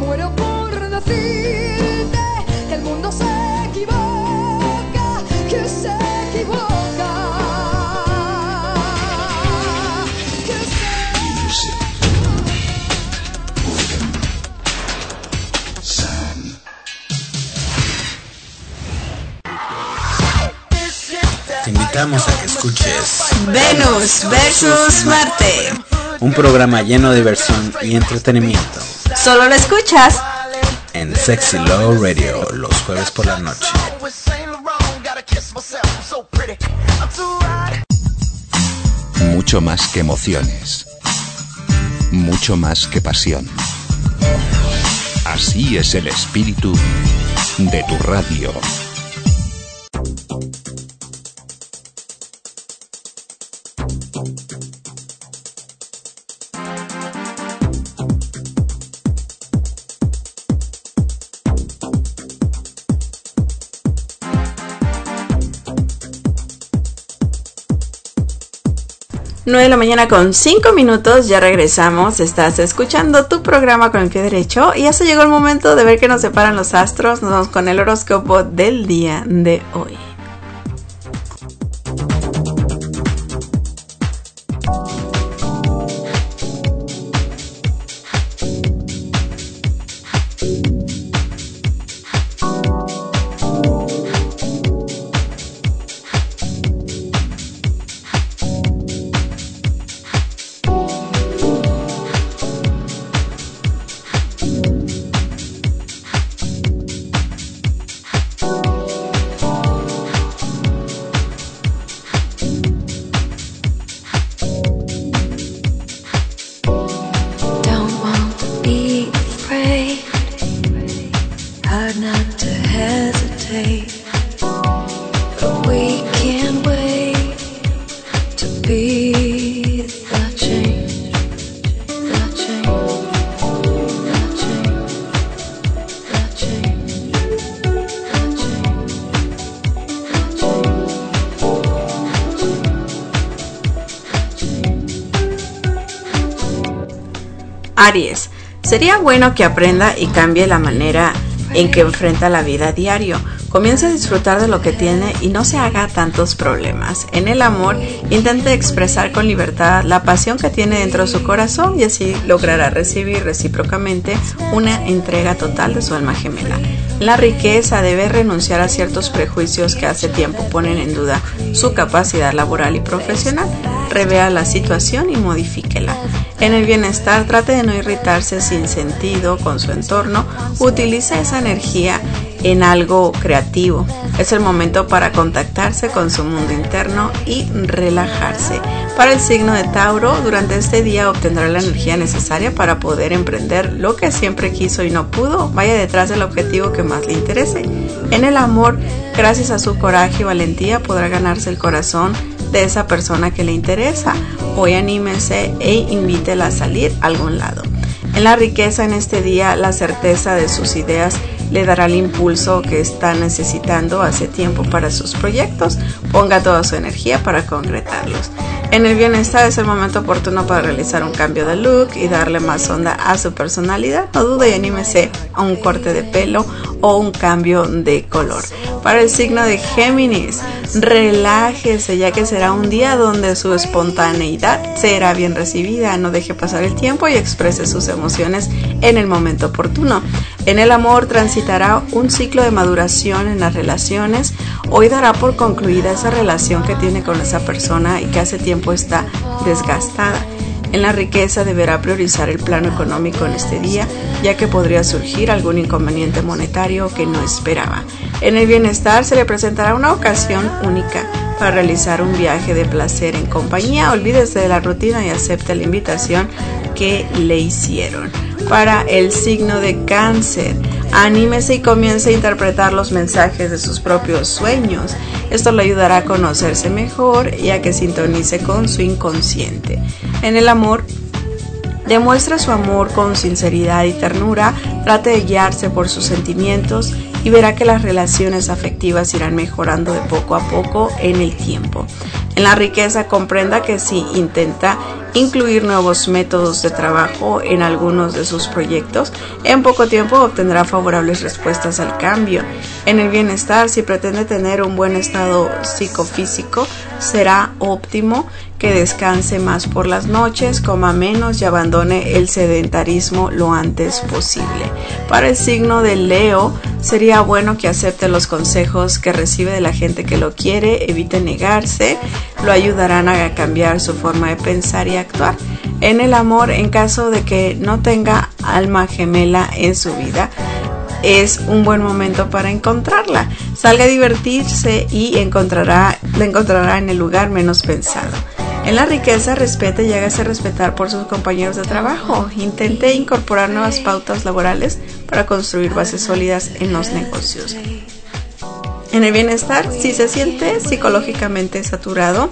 muero por decirte que el mundo se equivoca, que se equivoca, que se... Te invitamos a que escuches Venus versus Marte. un programa lleno de diversión y entretenimiento Solo lo escuchas en Sexy Love Radio los jueves por la noche. Mucho más que emociones. Mucho más que pasión. Así es el espíritu de tu radio. nueve de la mañana con cinco minutos, ya regresamos. Estás escuchando tu programa con el pie derecho y ya se llegó el momento de ver qué nos separan los astros. Nos vamos con el horóscopo del día de hoy. Aries, sería bueno que aprenda y cambie la manera en que enfrenta la vida a diario. Comience a disfrutar de lo que tiene y no se haga tantos problemas. En el amor, intente expresar con libertad la pasión que tiene dentro de su corazón y así logrará recibir recíprocamente una entrega total de su alma gemela. En la riqueza, debe renunciar a ciertos prejuicios que hace tiempo ponen en duda su capacidad laboral y profesional. Revea la situación y modifíquela. En el bienestar, trate de no irritarse sin sentido con su entorno. Utilice esa energía en algo creativo. Es el momento para contactarse con su mundo interno y relajarse. Para el signo de Tauro, durante este día obtendrá la energía necesaria para poder emprender lo que siempre quiso y no pudo. Vaya detrás del objetivo que más le interese. En el amor, gracias a su coraje y valentía, podrá ganarse el corazón de esa persona que le interesa. Hoy anímese e invítela a salir a algún lado. En la riqueza, en este día, la certeza de sus ideas le dará el impulso que está necesitando hace tiempo para sus proyectos. Ponga toda su energía para concretarlos. En el bienestar, es el momento oportuno para realizar un cambio de look y darle más onda a su personalidad. No dude y anímese a un corte de pelo o un cambio de color. Para el signo de Géminis, relájese, ya que será un día donde su espontaneidad será bien recibida. No deje pasar el tiempo y exprese sus emociones en el momento oportuno. En el amor, transitará un ciclo de maduración en las relaciones. Hoy dará por concluida esa relación que tiene con esa persona y que hace tiempo está desgastada. En la riqueza, deberá priorizar el plano económico en este día, ya que podría surgir algún inconveniente monetario que no esperaba. En el bienestar, se le presentará una ocasión única para realizar un viaje de placer en compañía. Olvídese de la rutina y acepte la invitación que le hicieron. Para el signo de Cáncer, anímese y comience a interpretar los mensajes de sus propios sueños. Esto le ayudará a conocerse mejor y a que sintonice con su inconsciente. En el amor, demuestre su amor con sinceridad y ternura. Trate de guiarse por sus sentimientos y verá que las relaciones afectivas irán mejorando de poco a poco en el tiempo. En la riqueza, comprenda que si intenta incluir nuevos métodos de trabajo en algunos de sus proyectos. En poco tiempo obtendrá favorables respuestas al cambio. En el bienestar, si pretende tener un buen estado psicofísico, será óptimo que descanse más por las noches, coma menos y abandone el sedentarismo lo antes posible. Para el signo de Leo, sería bueno que acepte los consejos que recibe de la gente que lo quiere, evite negarse, lo ayudarán a cambiar su forma de pensar y actuar. En el amor, en caso de que no tenga alma gemela en su vida, es un buen momento para encontrarla. Salga a divertirse y encontrará, la encontrará en el lugar menos pensado. En la riqueza, respete y hágase respetar por sus compañeros de trabajo. Intente incorporar nuevas pautas laborales para construir bases sólidas en los negocios. En el bienestar, si se siente psicológicamente saturado,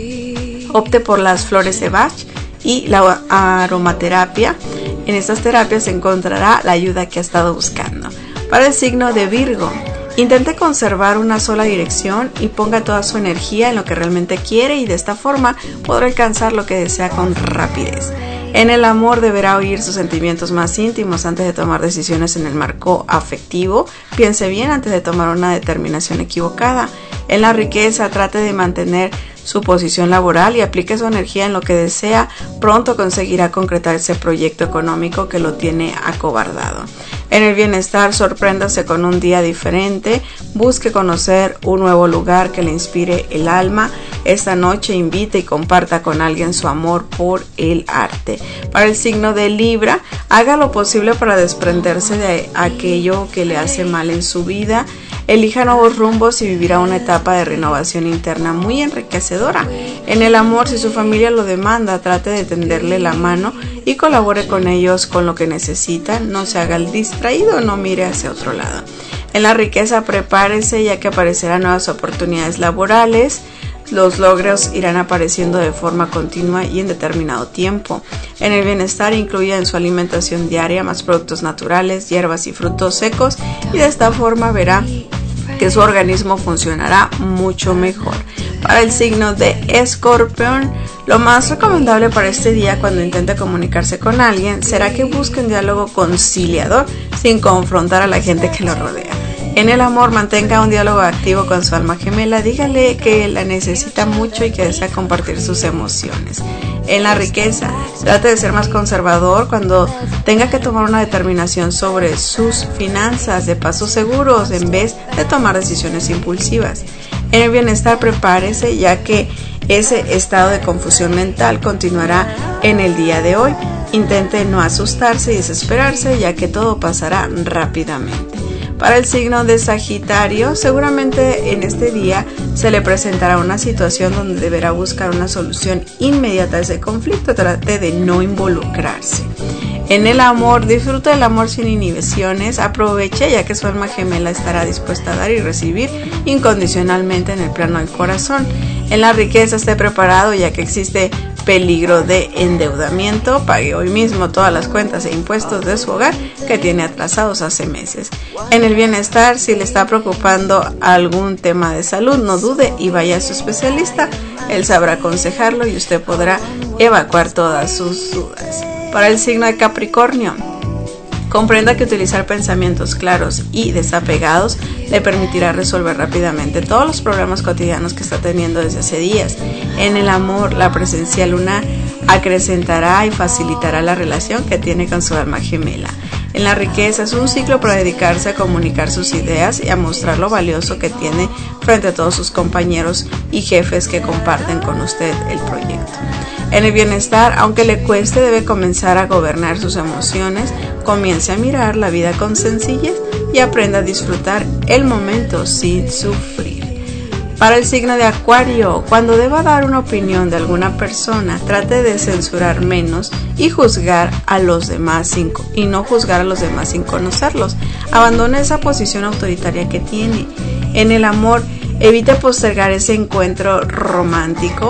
opte por las flores de Bach y la aromaterapia. En estas terapias encontrará la ayuda que ha estado buscando. Para el signo de Virgo, intente conservar una sola dirección y ponga toda su energía en lo que realmente quiere, y de esta forma podrá alcanzar lo que desea con rapidez. En el amor, deberá oír sus sentimientos más íntimos antes de tomar decisiones en el marco afectivo. Piense bien antes de tomar una determinación equivocada. En la riqueza, trate de mantener su posición laboral y aplique su energía en lo que desea. Pronto conseguirá concretar ese proyecto económico que lo tiene acobardado. En el bienestar, sorpréndase con un día diferente, busque conocer un nuevo lugar que le inspire el alma. Esta noche invite y comparta con alguien su amor por el arte. Para el signo de Libra, haga lo posible para desprenderse de aquello que le hace mal en su vida. Elija nuevos rumbos y vivirá una etapa de renovación interna muy enriquecedora. En el amor, si su familia lo demanda, trate de tenderle la mano y colabore con ellos con lo que necesitan. No se haga el distraído, no mire hacia otro lado. En la riqueza, prepárese, ya que aparecerán nuevas oportunidades laborales. Los logros irán apareciendo de forma continua y en determinado tiempo. En el bienestar, incluya en su alimentación diaria más productos naturales, hierbas y frutos secos, y de esta forma verá que su organismo funcionará mucho mejor. Para el signo de Escorpión, lo más recomendable para este día, cuando intente comunicarse con alguien, será que busque un diálogo conciliador sin confrontar a la gente que lo rodea. En el amor, mantenga un diálogo activo con su alma gemela, dígale que la necesita mucho y que desea compartir sus emociones. En la riqueza, trate de ser más conservador cuando tenga que tomar una determinación sobre sus finanzas, de pasos seguros en vez de tomar decisiones impulsivas. En el bienestar, prepárese, ya que ese estado de confusión mental continuará en el día de hoy. Intente no asustarse y desesperarse, ya que todo pasará rápidamente. Para el signo de Sagitario, seguramente en este día se le presentará una situación donde deberá buscar una solución inmediata a ese conflicto. Trate de no involucrarse. En el amor, disfruta del amor sin inhibiciones, aproveche, ya que su alma gemela estará dispuesta a dar y recibir incondicionalmente en el plano del corazón. En la riqueza, esté preparado, ya que existe peligro de endeudamiento. Pague hoy mismo todas las cuentas e impuestos de su hogar que tiene atrasados hace meses. En el bienestar, si le está preocupando algún tema de salud, no dude y vaya a su especialista. Él sabrá aconsejarlo y usted podrá evacuar todas sus dudas. Para el signo de Capricornio, comprenda que utilizar pensamientos claros y desapegados le permitirá resolver rápidamente todos los problemas cotidianos que está teniendo desde hace días. En el amor, la presencia lunar acrecentará y facilitará la relación que tiene con su alma gemela. En la riqueza, es un ciclo para dedicarse a comunicar sus ideas y a mostrar lo valioso que tiene frente a todos sus compañeros y jefes que comparten con usted el proyecto. En el bienestar, aunque le cueste, debe comenzar a gobernar sus emociones. Comience a mirar la vida con sencillez y aprenda a disfrutar el momento sin sufrir. Para el signo de Acuario, cuando deba dar una opinión de alguna persona, trate de censurar menos y juzgar a los demás sin, y no juzgar a los demás sin conocerlos. Abandone esa posición autoritaria que tiene. En el amor, evite postergar ese encuentro romántico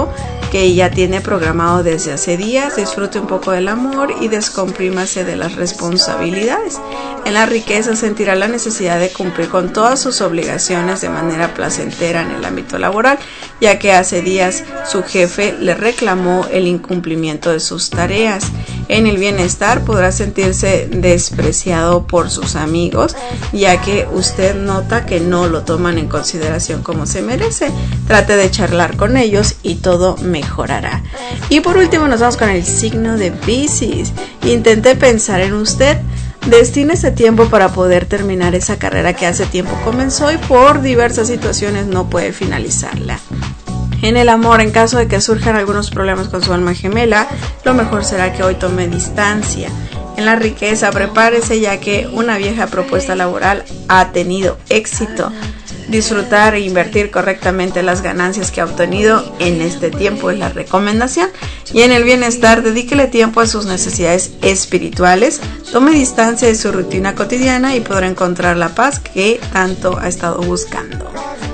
que ya tiene programado desde hace días. Disfrute un poco del amor y descomprímase de las responsabilidades. En la riqueza sentirá la necesidad de cumplir con todas sus obligaciones de manera placentera en el ámbito laboral, ya que hace días su jefe le reclamó el incumplimiento de sus tareas. En el bienestar podrá sentirse despreciado por sus amigos, ya que usted nota que no lo toman en consideración como se merece. Trate de charlar con ellos y todo mejorará. Y por último nos vamos con el signo de Piscis. Intente pensar en usted. Destine ese tiempo para poder terminar esa carrera que hace tiempo comenzó y por diversas situaciones no puede finalizarla. En el amor, en caso de que surjan algunos problemas con su alma gemela, lo mejor será que hoy tome distancia. En la riqueza, prepárese ya que una vieja propuesta laboral ha tenido éxito. Disfrutar e invertir correctamente las ganancias que ha obtenido en este tiempo es la recomendación. Y en el bienestar, dedíquele tiempo a sus necesidades espirituales, tome distancia de su rutina cotidiana y podrá encontrar la paz que tanto ha estado buscando.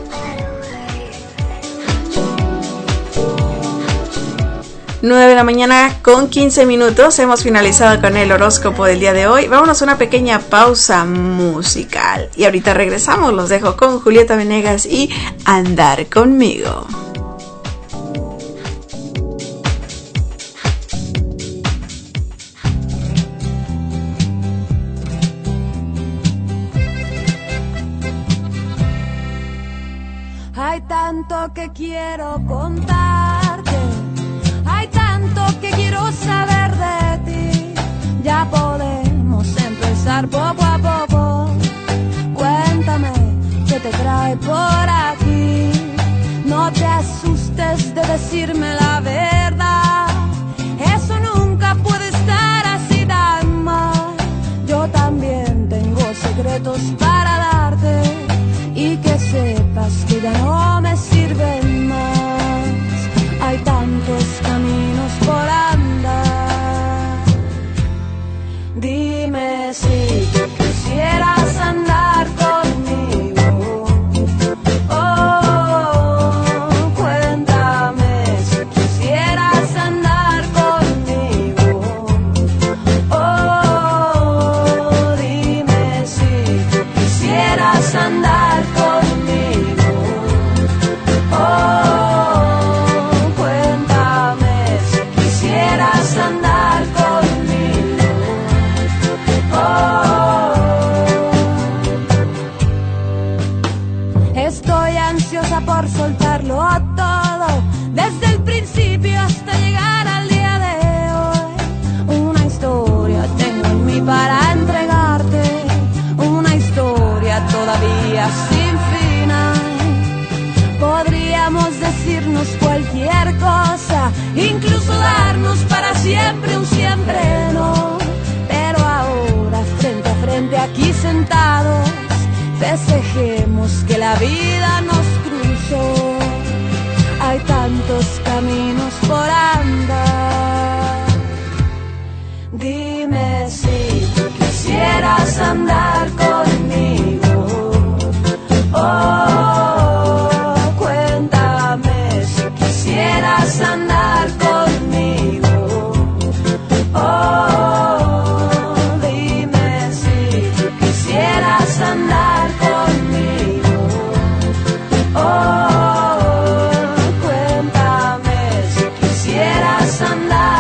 nueve de la mañana con quince minutos, hemos finalizado con el horóscopo del día de hoy. Vámonos a una pequeña pausa musical y ahorita regresamos. Los dejo con Julieta Venegas y Andar Conmigo. Hay tanto que quiero contarte, hay tanto que quiero saber de ti. Ya podemos empezar poco a poco. Cuéntame qué te trae por aquí. No te asustes de decirme la verdad. Eso nunca puede estar así tan mal. Yo también tengo secretos para darte y que sepas que ya no me sirven más. Hay tantos caminos por andar. Dime si tú quisieras andar conmigo. Oh, cuéntame si quisieras andar conmigo. Oh, dime si tú quisieras andar conmigo. Oh, andar conmigo. Oh. Estoy ansiosa por soltarlo todo, desde el principio hasta llegar al día de hoy. Una historia tengo en mí para entregarte, una historia todavía sin final. Podríamos decirnos cualquier cosa, incluso darnos para siempre un siempre no. Pero ahora frente a frente aquí sentados, festejemos que la vida nos cruzó. Hay tantos caminos por andar. Dime si tú quisieras andar conmigo. Oh, cuéntame si quisieras andar conmigo. Oh, dime si tú quisieras andar conmigo. Oh, cuéntame si quisieras andar.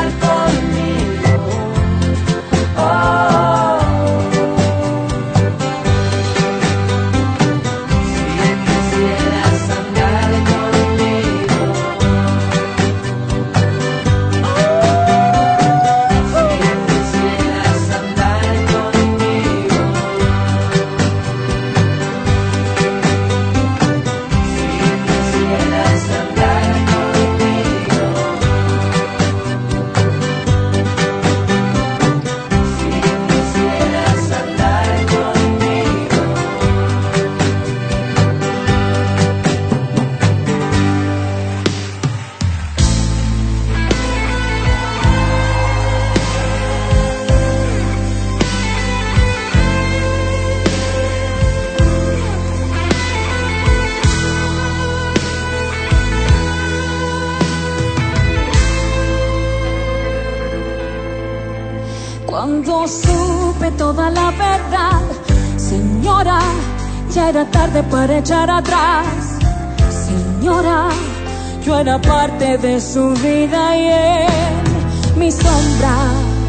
Cuando supe toda la verdad, señora, ya era tarde para echar atrás. Señora, yo era parte de su vida y en mi sombra.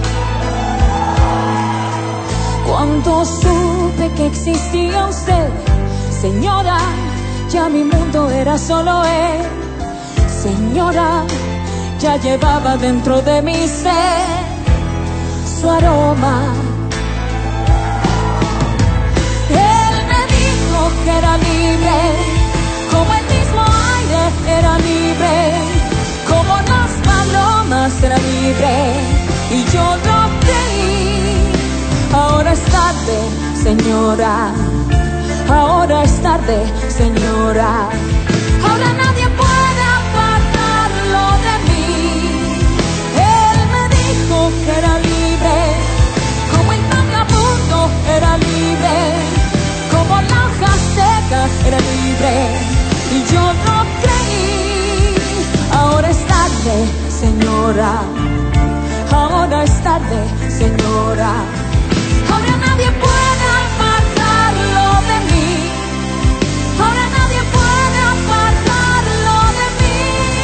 Cuando supe que existía usted, señora, ya mi mundo era solo él. Señora, ya llevaba dentro de mi ser su aroma. Él me dijo que era libre, como el mismo aire era libre, como las palomas era libre, y yo no creí. Ahora es tarde, señora, ahora es tarde, señora. Ahora nadie puede apartarlo de mí. Él me dijo que era libre, como el vagabundo era libre, como la hoja seca era libre, y yo no creí. Ahora es tarde, señora, ahora es tarde, señora. Ahora nadie puede apartarlo de mí. Ahora nadie puede apartarlo de mí.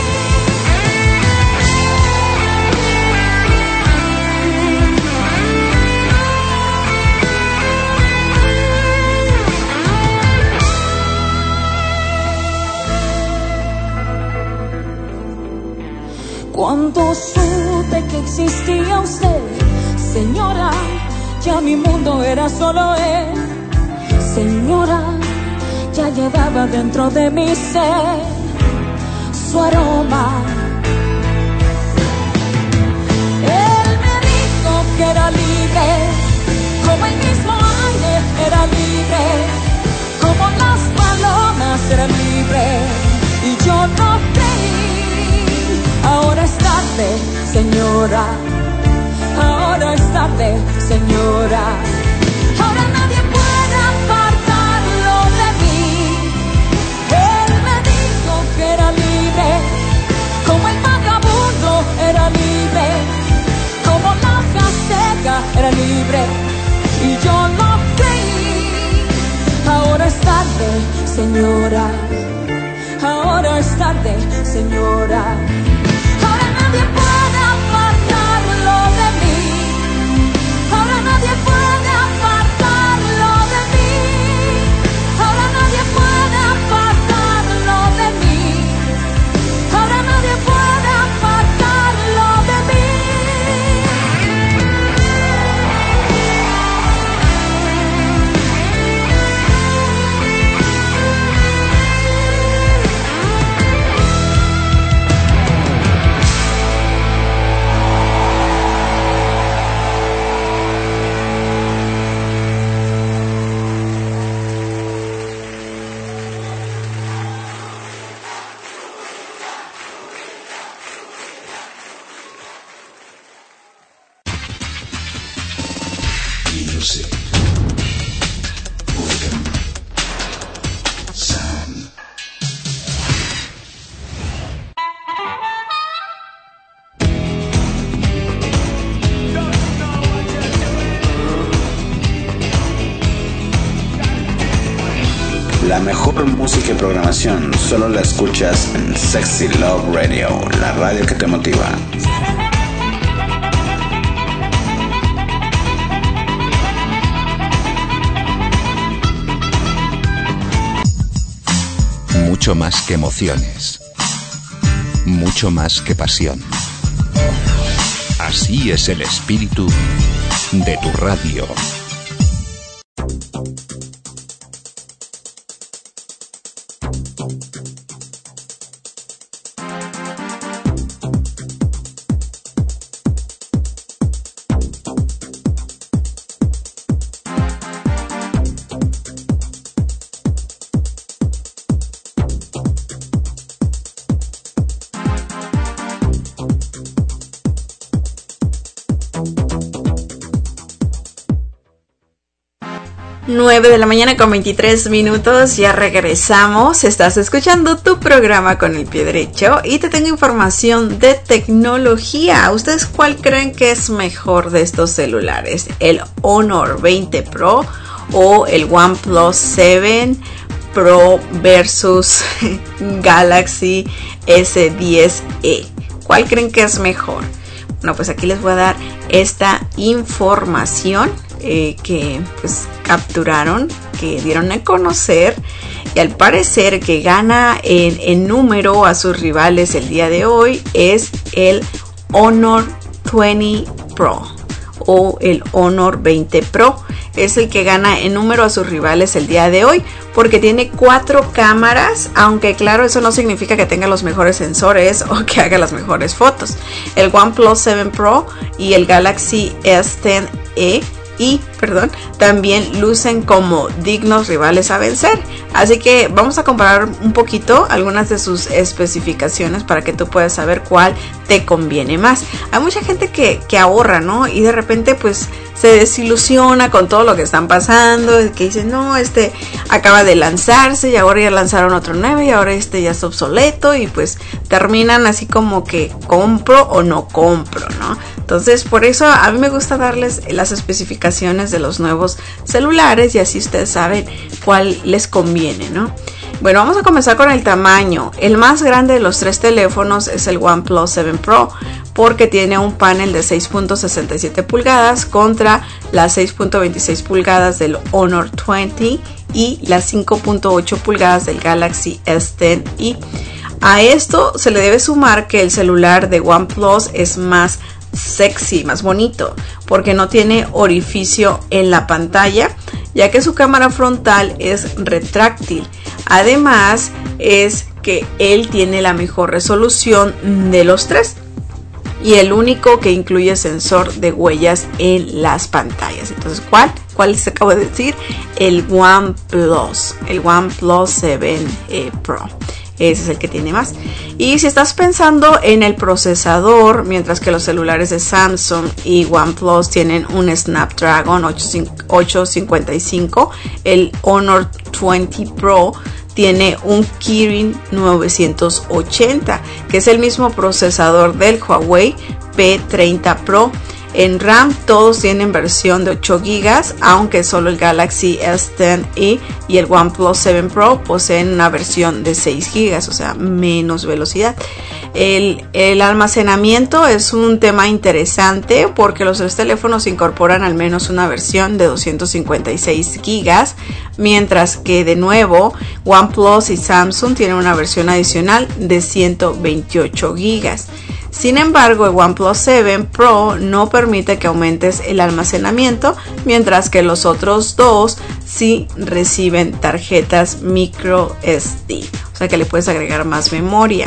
Cuando supe que existía usted, señora, ya mi mundo era solo él. Señora, ya llevaba dentro de mi ser su aroma. Él me dijo que era libre, como el mismo aire era libre, como las palomas era libre, y yo no creí. Ahora es tarde, señora, ahora es tarde, señora. Ahora nadie puede apartarlo de mí. Él me dijo que era libre, como el vagabundo era libre, como la hoja seca era libre, y yo no creí. Ahora es tarde, señora, ahora es tarde, señora. Ahora nadie puede apartarlo de mí. Ahora nadie puede apartarlo de mí. Ahora nadie puede apartarlo de mí. Ahora nadie puede apartarlo de mí. La mejor música y programación solo la escuchas en Sexy Love Radio, la radio que te motiva. Mucho más que emociones, mucho más que pasión. Así es el espíritu de tu radio. nueve de la mañana con veintitrés minutos, ya regresamos. Estás escuchando tu programa Con el Pie Derecho y te tengo información de tecnología. ¿Ustedes cuál creen que es mejor de estos celulares? ¿El Honor veinte Pro o el OnePlus siete Pro versus Galaxy S diez e? ¿Cuál creen que es mejor? Bueno, pues aquí les voy a dar esta información eh, que pues capturaron, que dieron a conocer, y al parecer que gana en, en número a sus rivales el día de hoy es el Honor veinte Pro o el Honor veinte Pro. Es el que gana en número a sus rivales el día de hoy porque tiene cuatro cámaras, aunque claro, eso no significa que tenga los mejores sensores o que haga las mejores fotos. El OnePlus siete Pro y el Galaxy S diez e y, perdón, también lucen como dignos rivales a vencer. Así que vamos a comparar un poquito algunas de sus especificaciones para que tú puedas saber cuál te conviene más. Hay mucha gente que, que ahorra, ¿no? Y de repente pues se desilusiona con todo lo que están pasando, que dicen, no, este acaba de lanzarse y ahora ya lanzaron otro nuevo y ahora este ya está obsoleto, y pues terminan así como que compro o no compro, ¿no? Entonces por eso a mí me gusta darles las especificaciones de los nuevos celulares y así ustedes saben cuál les conviene, ¿no? Bueno, vamos a comenzar con el tamaño. El más grande de los tres teléfonos es el OnePlus siete Pro porque tiene un panel de seis punto sesenta y siete pulgadas contra las seis punto veintiséis pulgadas del Honor veinte y las cinco punto ocho pulgadas del Galaxy S diez e. A esto se le debe sumar que el celular de OnePlus es más sexy, más bonito, porque no tiene orificio en la pantalla, ya que su cámara frontal es retráctil. Además, es que él tiene la mejor resolución de los tres y el único que incluye sensor de huellas en las pantallas. Entonces, ¿cuál? ¿Cuál les acabo de decir? El OnePlus, el OnePlus siete Pro. Ese es el que tiene más. Y si estás pensando en el procesador, mientras que los celulares de Samsung y OnePlus tienen un Snapdragon ochocientos cincuenta y cinco, el Honor veinte Pro tiene un Kirin novecientos ochenta, que es el mismo procesador del Huawei P treinta Pro. En RAM todos tienen versión de ocho gigas, aunque solo el Galaxy S diez e y el OnePlus siete Pro poseen una versión de seis gigas, o sea, menos velocidad. El, el almacenamiento es un tema interesante porque los tres teléfonos incorporan al menos una versión de doscientos cincuenta y seis gigas, mientras que de nuevo OnePlus y Samsung tienen una versión adicional de ciento veintiocho gigas. Sin embargo, el OnePlus siete Pro no permite que aumentes el almacenamiento, mientras que los otros dos sí reciben tarjetas micro S D, o sea que le puedes agregar más memoria.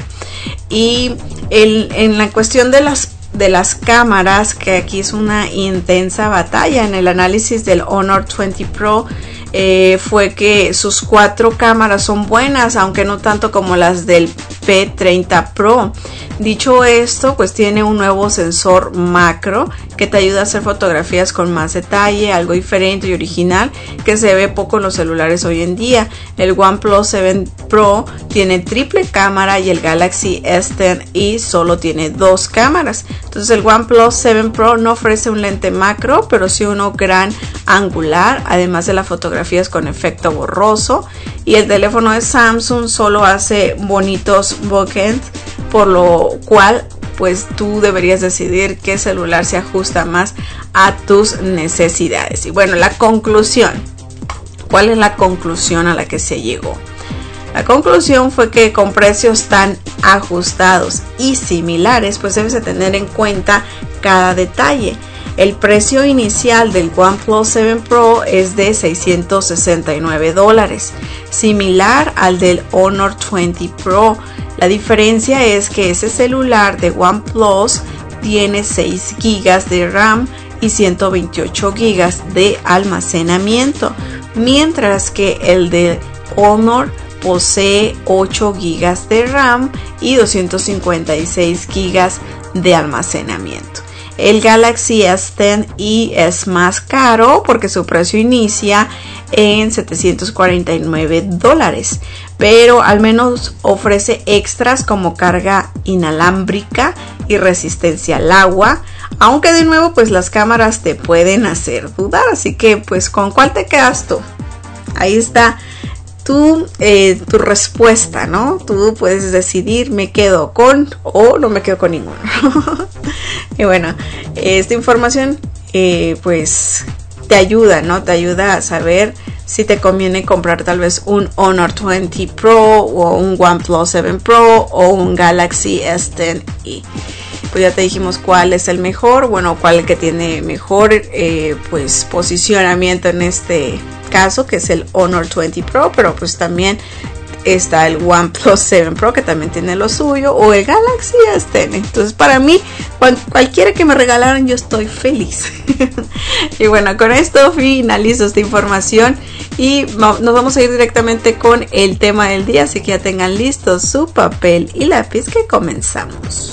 Y el, en la cuestión de las de las cámaras, que aquí es una intensa batalla en el análisis del Honor veinte Pro, eh, fue que sus cuatro cámaras son buenas, aunque no tanto como las del P treinta Pro. Dicho esto, pues tiene un nuevo sensor macro que te ayuda a hacer fotografías con más detalle, algo diferente y original que se ve poco en los celulares hoy en día. El OnePlus siete Pro tiene triple cámara y el Galaxy S diez e solo tiene dos cámaras. Entonces el OnePlus siete Pro no ofrece un lente macro, pero sí uno gran angular, además de las fotografías con efecto borroso. Y el teléfono de Samsung solo hace bonitos bokeh, por lo cual pues tú deberías decidir qué celular se ajusta más a tus necesidades. Y bueno, la conclusión. ¿Cuál es la conclusión a la que se llegó? La conclusión fue que con precios tan ajustados y similares, pues debes de tener en cuenta cada detalle. El precio inicial del OnePlus siete Pro es de seiscientos sesenta y nueve dólares, similar al del Honor veinte Pro. La diferencia es que ese celular de OnePlus tiene seis gigas de RAM y ciento veintiocho gigas de almacenamiento, mientras que el de Honor posee ocho gigas de RAM y doscientos cincuenta y seis gigas de almacenamiento. El Galaxy S diez e es más caro porque su precio inicia en setecientos cuarenta y nueve dólares, pero al menos ofrece extras como carga inalámbrica y resistencia al agua, aunque de nuevo pues las cámaras te pueden hacer dudar, así que pues ¿con cuál te quedas tú? Ahí está tu, eh, tu respuesta, ¿no? Tú puedes decidir, me quedo con o no me quedo con ninguno. Y bueno, esta información eh, pues te ayuda, ¿no? Te ayuda a saber si te conviene comprar tal vez un Honor veinte Pro o un OnePlus siete Pro o un Galaxy S diez e. Pues ya te dijimos cuál es el mejor, bueno, cuál que tiene mejor eh, pues posicionamiento en este caso, que es el Honor veinte Pro, pero pues también está el OnePlus siete Pro, que también tiene lo suyo, o el Galaxy S diez. Entonces para mí, cual, cualquiera que me regalaran, yo estoy feliz. Y bueno, con esto finalizo esta información y nos vamos a ir directamente con el tema del día, así que ya tengan listos su papel y lápiz, que comenzamos.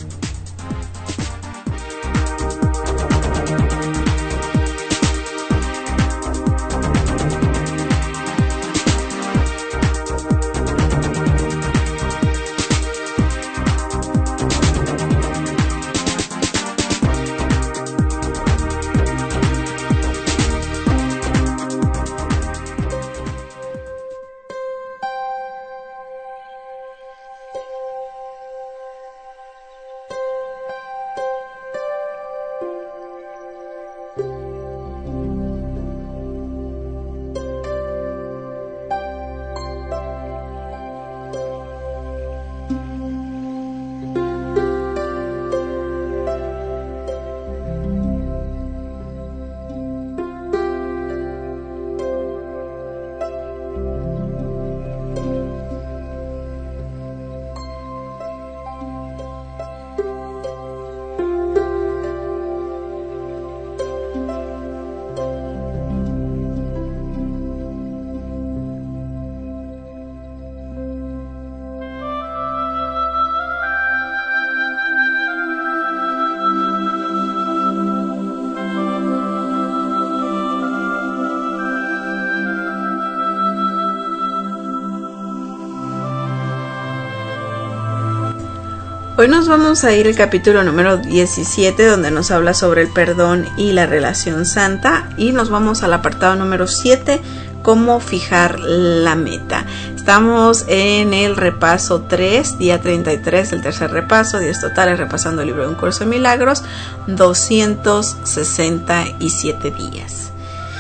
Hoy nos vamos a ir al capítulo número diecisiete, donde nos habla sobre el perdón y la relación santa, y nos vamos al apartado número siete, cómo fijar la meta. Estamos en el repaso tres, día treinta y tres, el tercer repaso, días totales, repasando el libro de Un Curso de Milagros, doscientos sesenta y siete días.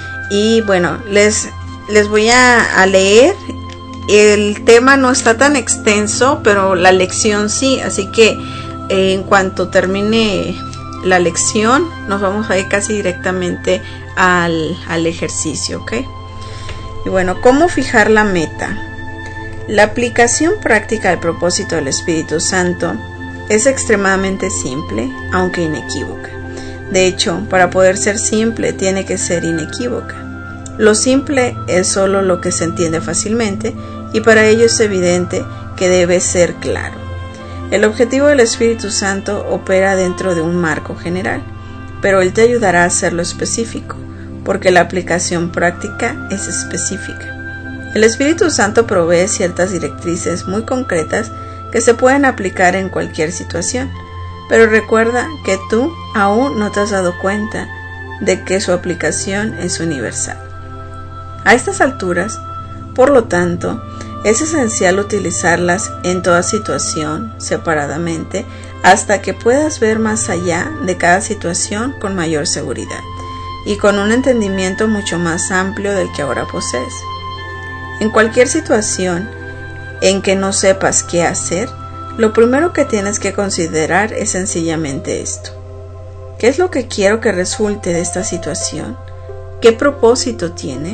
Y bueno, les, les voy a, a leer. El tema no está tan extenso, pero la lección sí, así que eh, en cuanto termine la lección nos vamos a ir casi directamente al, al ejercicio, ¿ok? Y bueno, ¿cómo fijar la meta? La aplicación práctica del propósito del Espíritu Santo es extremadamente simple, aunque inequívoca. De hecho, para poder ser simple tiene que ser inequívoca. Lo simple es solo lo que se entiende fácilmente, y para ello es evidente que debe ser claro. El objetivo del Espíritu Santo opera dentro de un marco general, pero Él te ayudará a hacerlo específico, porque la aplicación práctica es específica. El Espíritu Santo provee ciertas directrices muy concretas que se pueden aplicar en cualquier situación, pero recuerda que tú aún no te has dado cuenta de que su aplicación es universal. A estas alturas, por lo tanto, es esencial utilizarlas en toda situación, separadamente, hasta que puedas ver más allá de cada situación con mayor seguridad y con un entendimiento mucho más amplio del que ahora posees. En cualquier situación en que no sepas qué hacer, lo primero que tienes que considerar es sencillamente esto. ¿Qué es lo que quiero que resulte de esta situación? ¿Qué propósito tiene?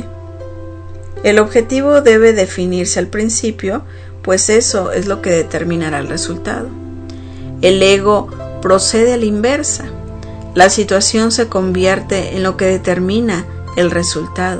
El objetivo debe definirse al principio, pues eso es lo que determinará el resultado. El ego procede a la inversa. La situación se convierte en lo que determina el resultado,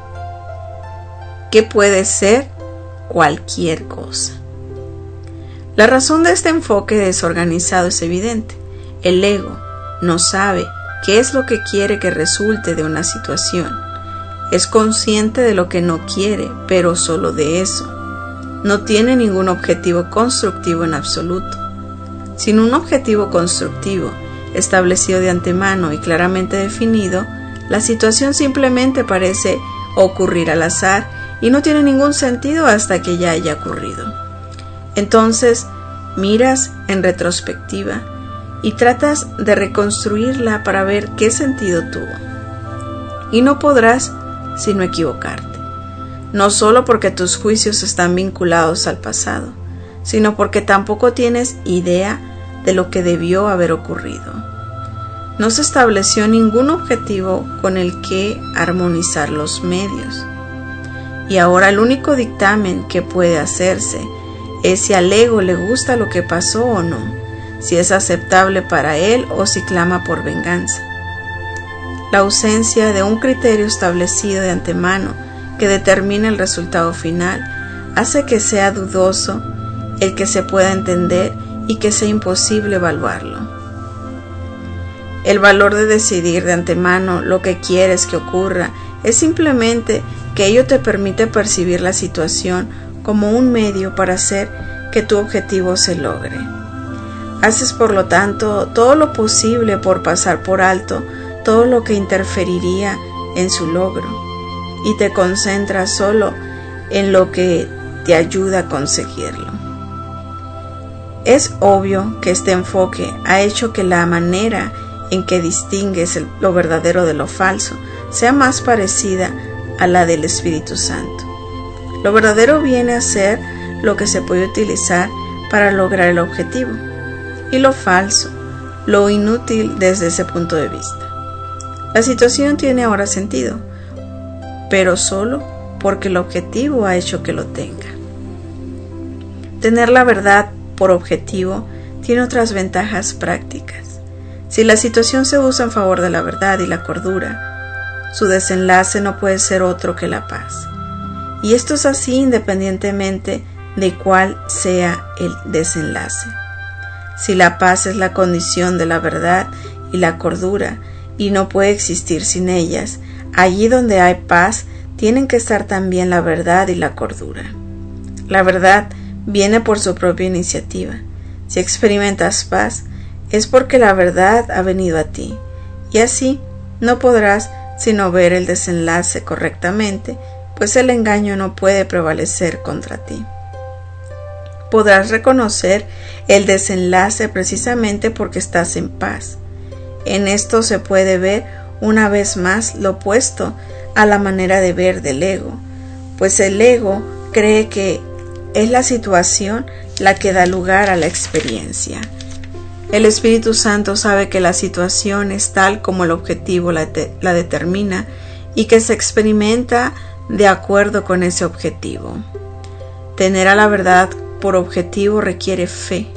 que puede ser cualquier cosa. La razón de este enfoque desorganizado es evidente. El ego, no sabe qué es lo que quiere que resulte de una situación. Es consciente de lo que no quiere, pero solo de eso. No tiene ningún objetivo constructivo en absoluto. Sin un objetivo constructivo, establecido de antemano y claramente definido, la situación simplemente parece ocurrir al azar y no tiene ningún sentido hasta que ya haya ocurrido. Entonces, miras en retrospectiva y tratas de reconstruirla para ver qué sentido tuvo. Y no podrás sino equivocarte, no solo porque tus juicios están vinculados al pasado, sino porque tampoco tienes idea de lo que debió haber ocurrido. No se estableció ningún objetivo con el que armonizar los medios. Y ahora el único dictamen que puede hacerse es si al ego le gusta lo que pasó o no, si es aceptable para él o si clama por venganza. La ausencia de un criterio establecido de antemano que determine el resultado final hace que sea dudoso el que se pueda entender y que sea imposible evaluarlo. El valor de decidir de antemano lo que quieres que ocurra es simplemente que ello te permite percibir la situación como un medio para hacer que tu objetivo se logre. Haces por lo tanto todo lo posible por pasar por alto todo lo que interferiría en su logro y te concentras solo en lo que te ayuda a conseguirlo. Es obvio que este enfoque ha hecho que la manera en que distingues el, lo verdadero de lo falso sea más parecida a la del Espíritu Santo. Lo verdadero viene a ser lo que se puede utilizar para lograr el objetivo, y lo falso, lo inútil desde ese punto de vista. La situación tiene ahora sentido, pero solo porque el objetivo ha hecho que lo tenga. Tener la verdad por objetivo tiene otras ventajas prácticas. Si la situación se usa en favor de la verdad y la cordura, su desenlace no puede ser otro que la paz. Y esto es así independientemente de cuál sea el desenlace. Si la paz es la condición de la verdad y la cordura y no puede existir sin ellas, allí donde hay paz tienen que estar también la verdad y la cordura. La verdad viene por su propia iniciativa. Si experimentas paz, es porque la verdad ha venido a ti, y así no podrás sino ver el desenlace correctamente, pues el engaño no puede prevalecer contra ti. Podrás reconocer el desenlace precisamente porque estás en paz. En esto se puede ver una vez más lo opuesto a la manera de ver del ego, pues el ego cree que es la situación la que da lugar a la experiencia. El Espíritu Santo sabe que la situación es tal como el objetivo la, de, la determina y que se experimenta de acuerdo con ese objetivo. Tener a la verdad por objetivo requiere fe.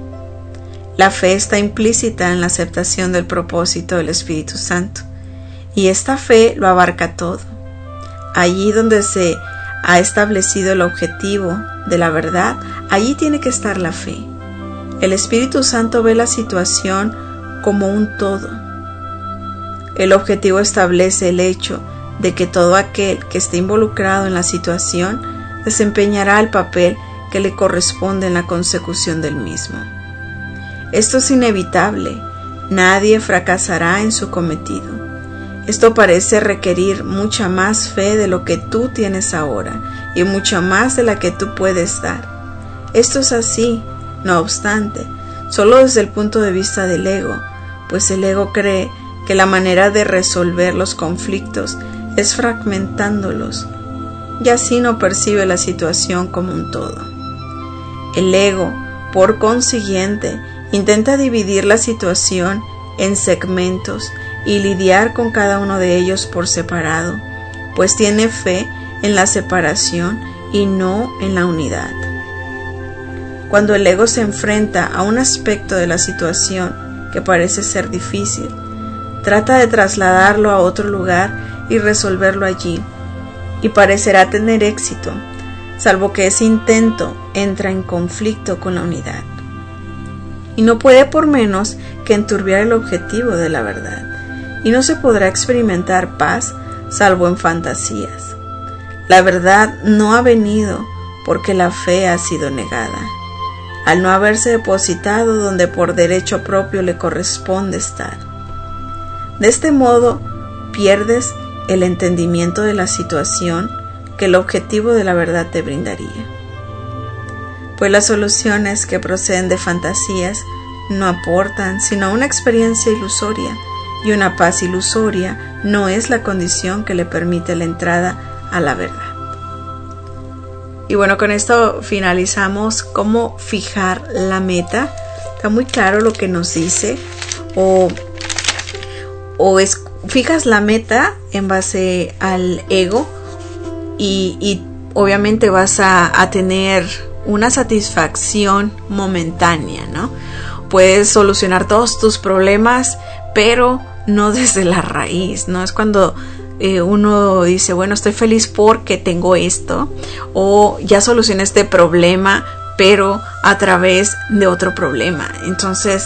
La fe está implícita en la aceptación del propósito del Espíritu Santo, y esta fe lo abarca todo. Allí donde se ha establecido el objetivo de la verdad, allí tiene que estar la fe. El Espíritu Santo ve la situación como un todo. El objetivo establece el hecho de que todo aquel que esté involucrado en la situación desempeñará el papel que le corresponde en la consecución del mismo. Esto es inevitable. Nadie fracasará en su cometido. Esto parece requerir mucha más fe de lo que tú tienes ahora y mucha más de la que tú puedes dar. Esto es así, no obstante, solo desde el punto de vista del ego, pues el ego cree que la manera de resolver los conflictos es fragmentándolos, y así no percibe la situación como un todo. El ego, por consiguiente, intenta dividir la situación en segmentos y lidiar con cada uno de ellos por separado, pues tiene fe en la separación y no en la unidad. Cuando el ego se enfrenta a un aspecto de la situación que parece ser difícil, trata de trasladarlo a otro lugar y resolverlo allí, y parecerá tener éxito, salvo que ese intento entra en conflicto con la unidad. Y no puede por menos que enturbiar el objetivo de la verdad, y no se podrá experimentar paz salvo en fantasías. La verdad no ha venido porque la fe ha sido negada, al no haberse depositado donde por derecho propio le corresponde estar. De este modo pierdes el entendimiento de la situación que el objetivo de la verdad te brindaría, pues las soluciones que proceden de fantasías no aportan sino una experiencia ilusoria, y una paz ilusoria no es la condición que le permite la entrada a la verdad. Y bueno, con esto finalizamos cómo fijar la meta. Está muy claro lo que nos dice. O, o es, fijas la meta en base al ego y, y obviamente vas a, a tener una satisfacción momentánea, ¿no? Puedes solucionar todos tus problemas, pero no desde la raíz, ¿no? Es cuando eh, uno dice, bueno, estoy feliz porque tengo esto, o ya solucioné este problema, pero a través de otro problema. Entonces,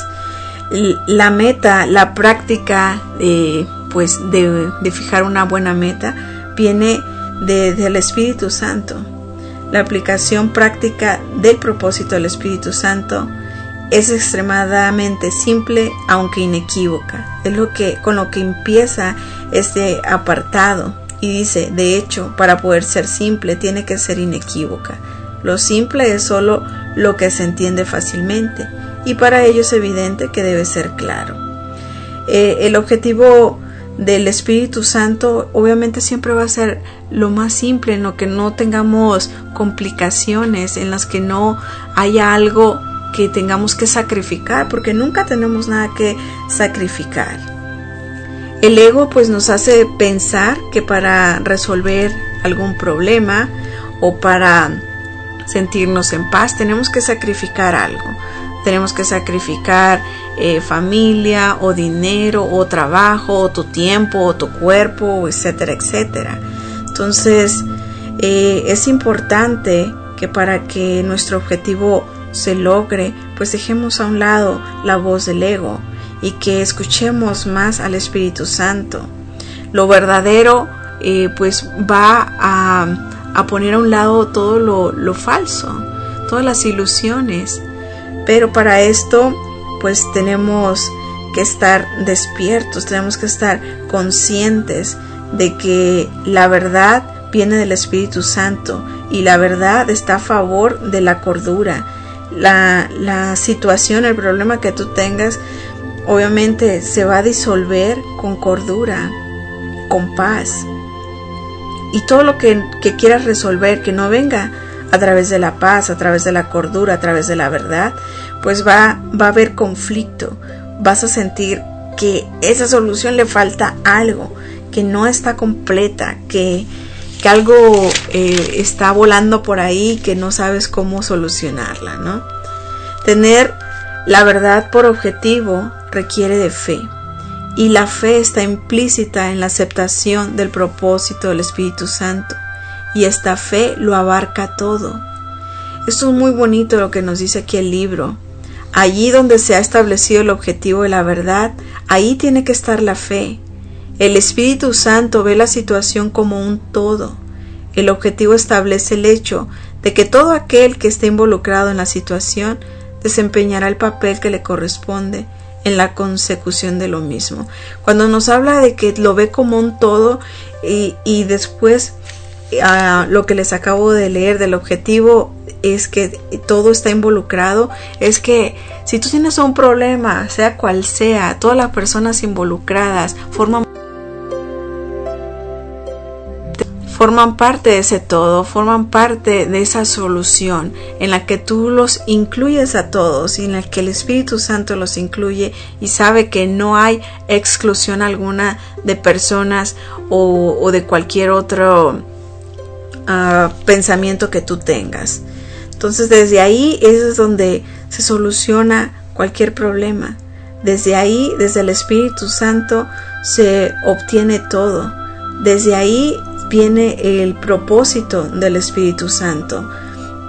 la meta, la práctica de, pues, de, de fijar una buena meta viene de, del Espíritu Santo. La aplicación práctica del propósito del Espíritu Santo es extremadamente simple, aunque inequívoca. Es lo que, con lo que empieza este apartado. Y dice, de hecho, para poder ser simple, tiene que ser inequívoca. Lo simple es solo lo que se entiende fácilmente, y para ello es evidente que debe ser claro. Eh, el objetivo del Espíritu Santo obviamente siempre va a ser lo más simple, en lo que no tengamos complicaciones, en las que no haya algo que tengamos que sacrificar, porque nunca tenemos nada que sacrificar. El ego pues nos hace pensar que para resolver algún problema o para sentirnos en paz tenemos que sacrificar algo. Tenemos que sacrificar eh, familia o dinero o trabajo o tu tiempo o tu cuerpo, etcétera, etcétera. Entonces eh, es importante que para que nuestro objetivo se logre, pues dejemos a un lado la voz del ego y que escuchemos más al Espíritu Santo. Lo verdadero eh, pues va a, a poner a un lado todo lo, lo falso, todas las ilusiones, pero para esto pues tenemos que estar despiertos, tenemos que estar conscientes de que la verdad viene del Espíritu Santo y la verdad está a favor de la cordura. La, la situación, el problema que tú tengas, obviamente se va a disolver con cordura, con paz. Y todo lo que, que quieras resolver, que no venga a través de la paz, a través de la cordura, a través de la verdad, pues va, va a haber conflicto. Vas a sentir que esa solución le falta algo, que no está completa, que, que algo eh, está volando por ahí, que no sabes cómo solucionarla, ¿no? Tener la verdad por objetivo requiere de fe, y la fe está implícita en la aceptación del propósito del Espíritu Santo, y esta fe lo abarca todo. Esto es muy bonito lo que nos dice aquí el libro. Allí donde se ha establecido el objetivo de la verdad, ahí tiene que estar la fe. El Espíritu Santo ve la situación como un todo. El objetivo establece el hecho de que todo aquel que esté involucrado en la situación desempeñará el papel que le corresponde en la consecución de lo mismo. Cuando nos habla de que lo ve como un todo y, y después uh, lo que les acabo de leer del objetivo es que todo está involucrado, es que si tú tienes un problema, sea cual sea, todas las personas involucradas forman forman parte de ese todo, forman parte de esa solución en la que tú los incluyes a todos y en la que el Espíritu Santo los incluye y sabe que no hay exclusión alguna de personas o, o de cualquier otro uh, pensamiento que tú tengas. Entonces desde ahí es donde se soluciona cualquier problema. Desde ahí, desde el Espíritu Santo se obtiene todo. Desde ahí viene el propósito del Espíritu Santo.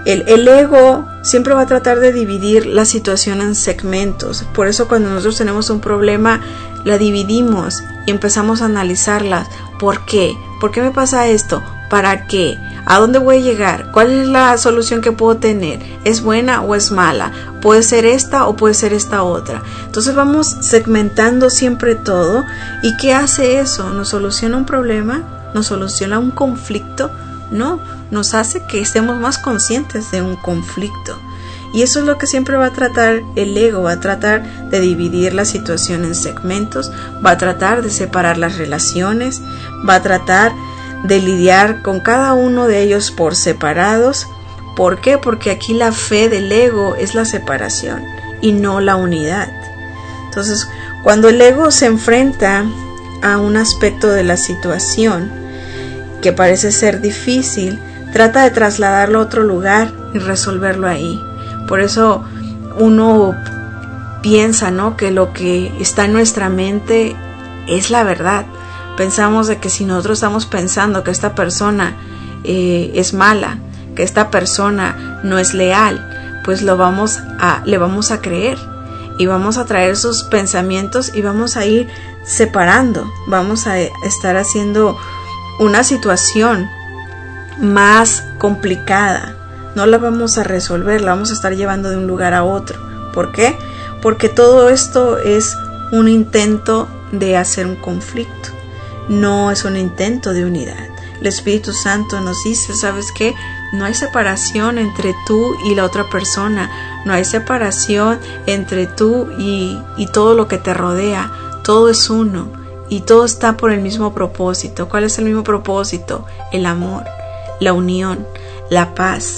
El, el ego siempre va a tratar de dividir la situación en segmentos. Por eso cuando nosotros tenemos un problema, la dividimos y empezamos a analizarla. ¿Por qué? ¿Por qué me pasa esto? ¿Para qué? ¿A dónde voy a llegar? ¿Cuál es la solución que puedo tener? ¿Es buena o es mala? ¿Puede ser esta o puede ser esta otra? Entonces vamos segmentando siempre todo. ¿Y qué hace eso? ¿Nos soluciona un problema? ¿Nos soluciona un conflicto? No, nos hace que estemos más conscientes de un conflicto. Y eso es lo que siempre va a tratar el ego, va a tratar de dividir la situación en segmentos, va a tratar de separar las relaciones, va a tratar de lidiar con cada uno de ellos por separados. ¿Por qué? Porque aquí la fe del ego es la separación y no la unidad. Entonces, cuando el ego se enfrenta a un aspecto de la situación que parece ser difícil, trata de trasladarlo a otro lugar y resolverlo ahí. Por eso uno piensa, ¿no?, que lo que está en nuestra mente es la verdad. Pensamos de que si nosotros estamos pensando que esta persona eh, es mala, que esta persona no es leal, pues lo vamos a, le vamos a creer y vamos a traer esos pensamientos y vamos a ir separando, vamos a estar haciendo una situación más complicada. No la vamos a resolver, la vamos a estar llevando de un lugar a otro. ¿Por qué? Porque todo esto es un intento de hacer un conflicto. No es un intento de unidad. El Espíritu Santo nos dice, ¿sabes qué? No hay separación entre tú y la otra persona. No hay separación entre tú y, y todo lo que te rodea. Todo es uno y todo está por el mismo propósito. ¿Cuál es el mismo propósito? El amor, la unión, la paz.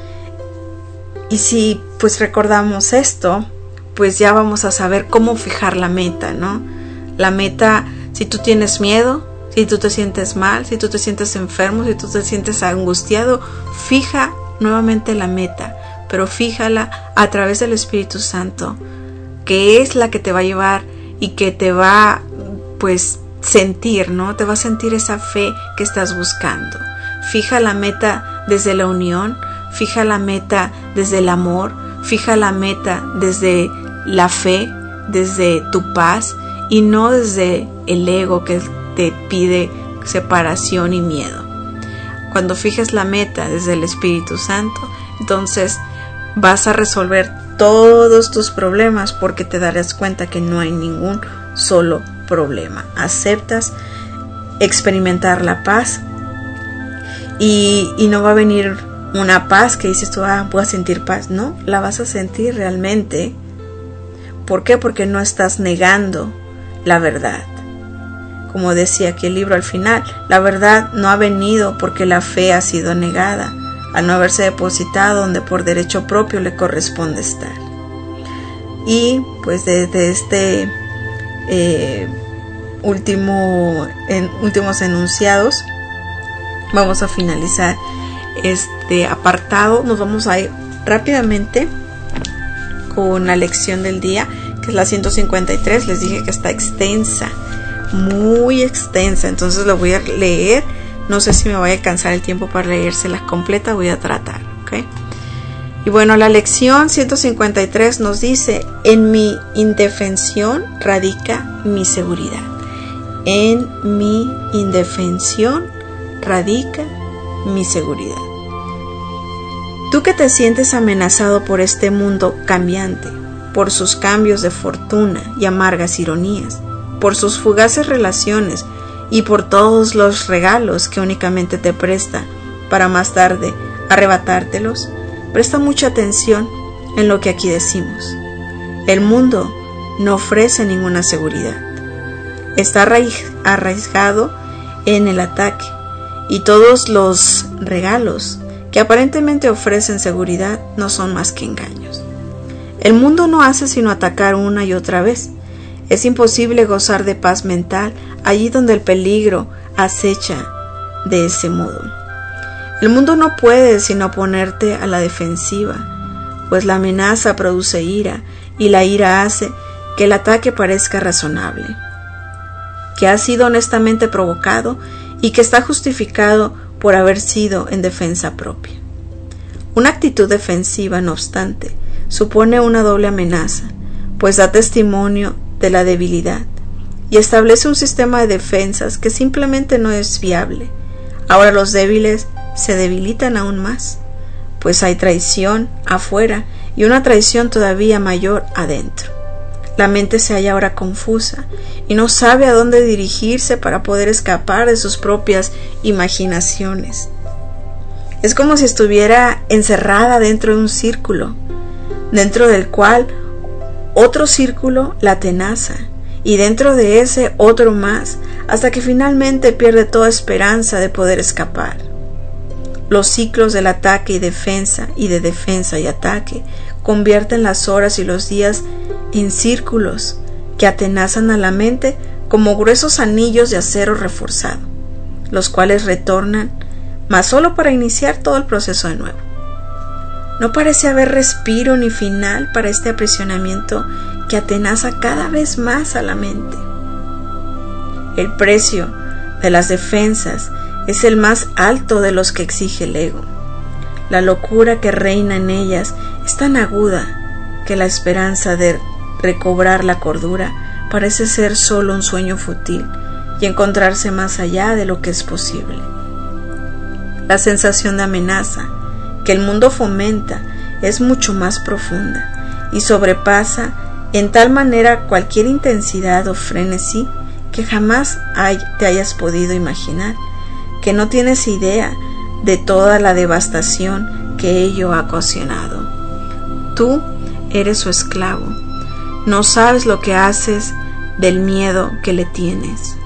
Y si pues recordamos esto, pues ya vamos a saber cómo fijar la meta, ¿no? La meta, si tú tienes miedo, si tú te sientes mal, si tú te sientes enfermo, si tú te sientes angustiado, fija nuevamente la meta, pero fíjala a través del Espíritu Santo, que es la que te va a llevar y que te va, pues, sentir, ¿no? Te va a sentir esa fe que estás buscando. Fija la meta desde la unión, fija la meta desde el amor, fija la meta desde la fe, desde tu paz y no desde el ego que te pide separación y miedo. Cuando fijes la meta desde el Espíritu Santo, entonces vas a resolver todos tus problemas porque te darás cuenta que no hay ningún solo problema. Aceptas experimentar la paz y, y no va a venir una paz que dices tú, ah, voy a sentir paz. No, la vas a sentir realmente. ¿Por qué? Porque no estás negando la verdad. Como decía aquí el libro al final, la verdad no ha venido porque la fe ha sido negada, al no haberse depositado donde por derecho propio le corresponde estar. Y pues desde este eh, último, en, últimos enunciados vamos a finalizar este apartado. Nos vamos a ir rápidamente con la lección del día, que es la ciento cincuenta y tres. Les dije que está extensa, muy extensa, entonces lo voy a leer. No sé si me voy a alcanzar el tiempo para leérsela completa, voy a tratar, ¿ok? Y bueno, la lección ciento cincuenta y tres nos dice: en mi indefensión radica mi seguridad. En mi indefensión radica mi seguridad. Tú que te sientes amenazado por este mundo cambiante, por sus cambios de fortuna y amargas ironías, por sus fugaces relaciones y por todos los regalos que únicamente te presta para más tarde arrebatártelos, presta mucha atención en lo que aquí decimos. El mundo no ofrece ninguna seguridad. Está arraigado en el ataque, y todos los regalos que aparentemente ofrecen seguridad no son más que engaños. El mundo no hace sino atacar una y otra vez. Es imposible gozar de paz mental allí donde el peligro acecha de ese modo. El mundo no puede sino ponerte a la defensiva, pues la amenaza produce ira y la ira hace que el ataque parezca razonable, que ha sido honestamente provocado y que está justificado por haber sido en defensa propia. Una actitud defensiva, no obstante, supone una doble amenaza, pues da testimonio de la debilidad y establece un sistema de defensas que simplemente no es viable. Ahora los débiles se debilitan aún más, pues hay traición afuera y una traición todavía mayor adentro. La mente se halla ahora confusa y no sabe a dónde dirigirse para poder escapar de sus propias imaginaciones. Es como si estuviera encerrada dentro de un círculo, dentro del cual otro círculo la atenaza, y dentro de ese otro más, hasta que finalmente pierde toda esperanza de poder escapar. Los ciclos del ataque y defensa, y de defensa y ataque, convierten las horas y los días en círculos que atenazan a la mente como gruesos anillos de acero reforzado, los cuales retornan, mas solo para iniciar todo el proceso de nuevo. No parece haber respiro ni final para este aprisionamiento que atenaza cada vez más a la mente. El precio de las defensas es el más alto de los que exige el ego. La locura que reina en ellas es tan aguda que la esperanza de recobrar la cordura parece ser solo un sueño fútil y encontrarse más allá de lo que es posible. La sensación de amenaza que el mundo fomenta es mucho más profunda y sobrepasa en tal manera cualquier intensidad o frenesí que jamás hay, te hayas podido imaginar, que no tienes idea de toda la devastación que ello ha ocasionado. Tú eres su esclavo, no sabes lo que haces del miedo que le tienes.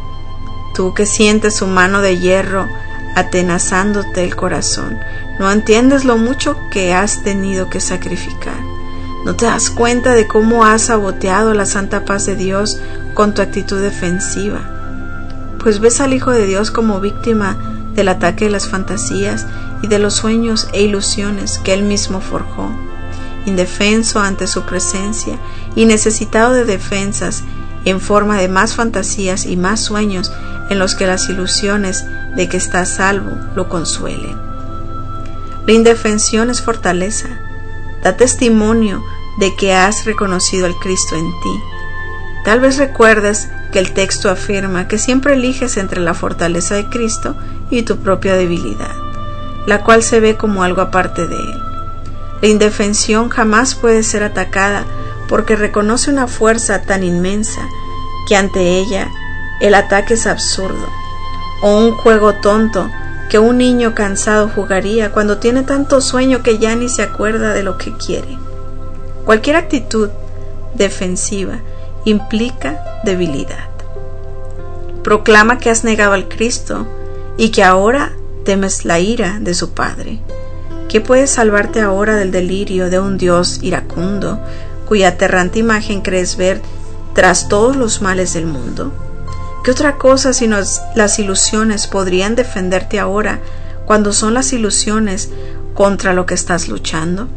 Tú que sientes su mano de hierro atenazándote el corazón, no entiendes lo mucho que has tenido que sacrificar. No te das cuenta de cómo has saboteado la santa paz de Dios con tu actitud defensiva, pues ves al Hijo de Dios como víctima del ataque de las fantasías y de los sueños e ilusiones que Él mismo forjó, indefenso ante su presencia y necesitado de defensas en forma de más fantasías y más sueños en los que las ilusiones de que está a salvo lo consuelen. La indefensión es fortaleza, da testimonio de que has reconocido al Cristo en ti. Tal vez recuerdes que el texto afirma que siempre eliges entre la fortaleza de Cristo y tu propia debilidad, la cual se ve como algo aparte de Él. La indefensión jamás puede ser atacada porque reconoce una fuerza tan inmensa que ante ella el ataque es absurdo, o un juego tonto que un niño cansado jugaría cuando tiene tanto sueño que ya ni se acuerda de lo que quiere. Cualquier actitud defensiva implica debilidad. Proclama que has negado al Cristo y que ahora temes la ira de su Padre. ¿Qué puede salvarte ahora del delirio de un Dios iracundo, cuya aterrante imagen crees ver tras todos los males del mundo? ¿Qué otra cosa sino las ilusiones podrían defenderte ahora cuando son las ilusiones contra lo que estás luchando?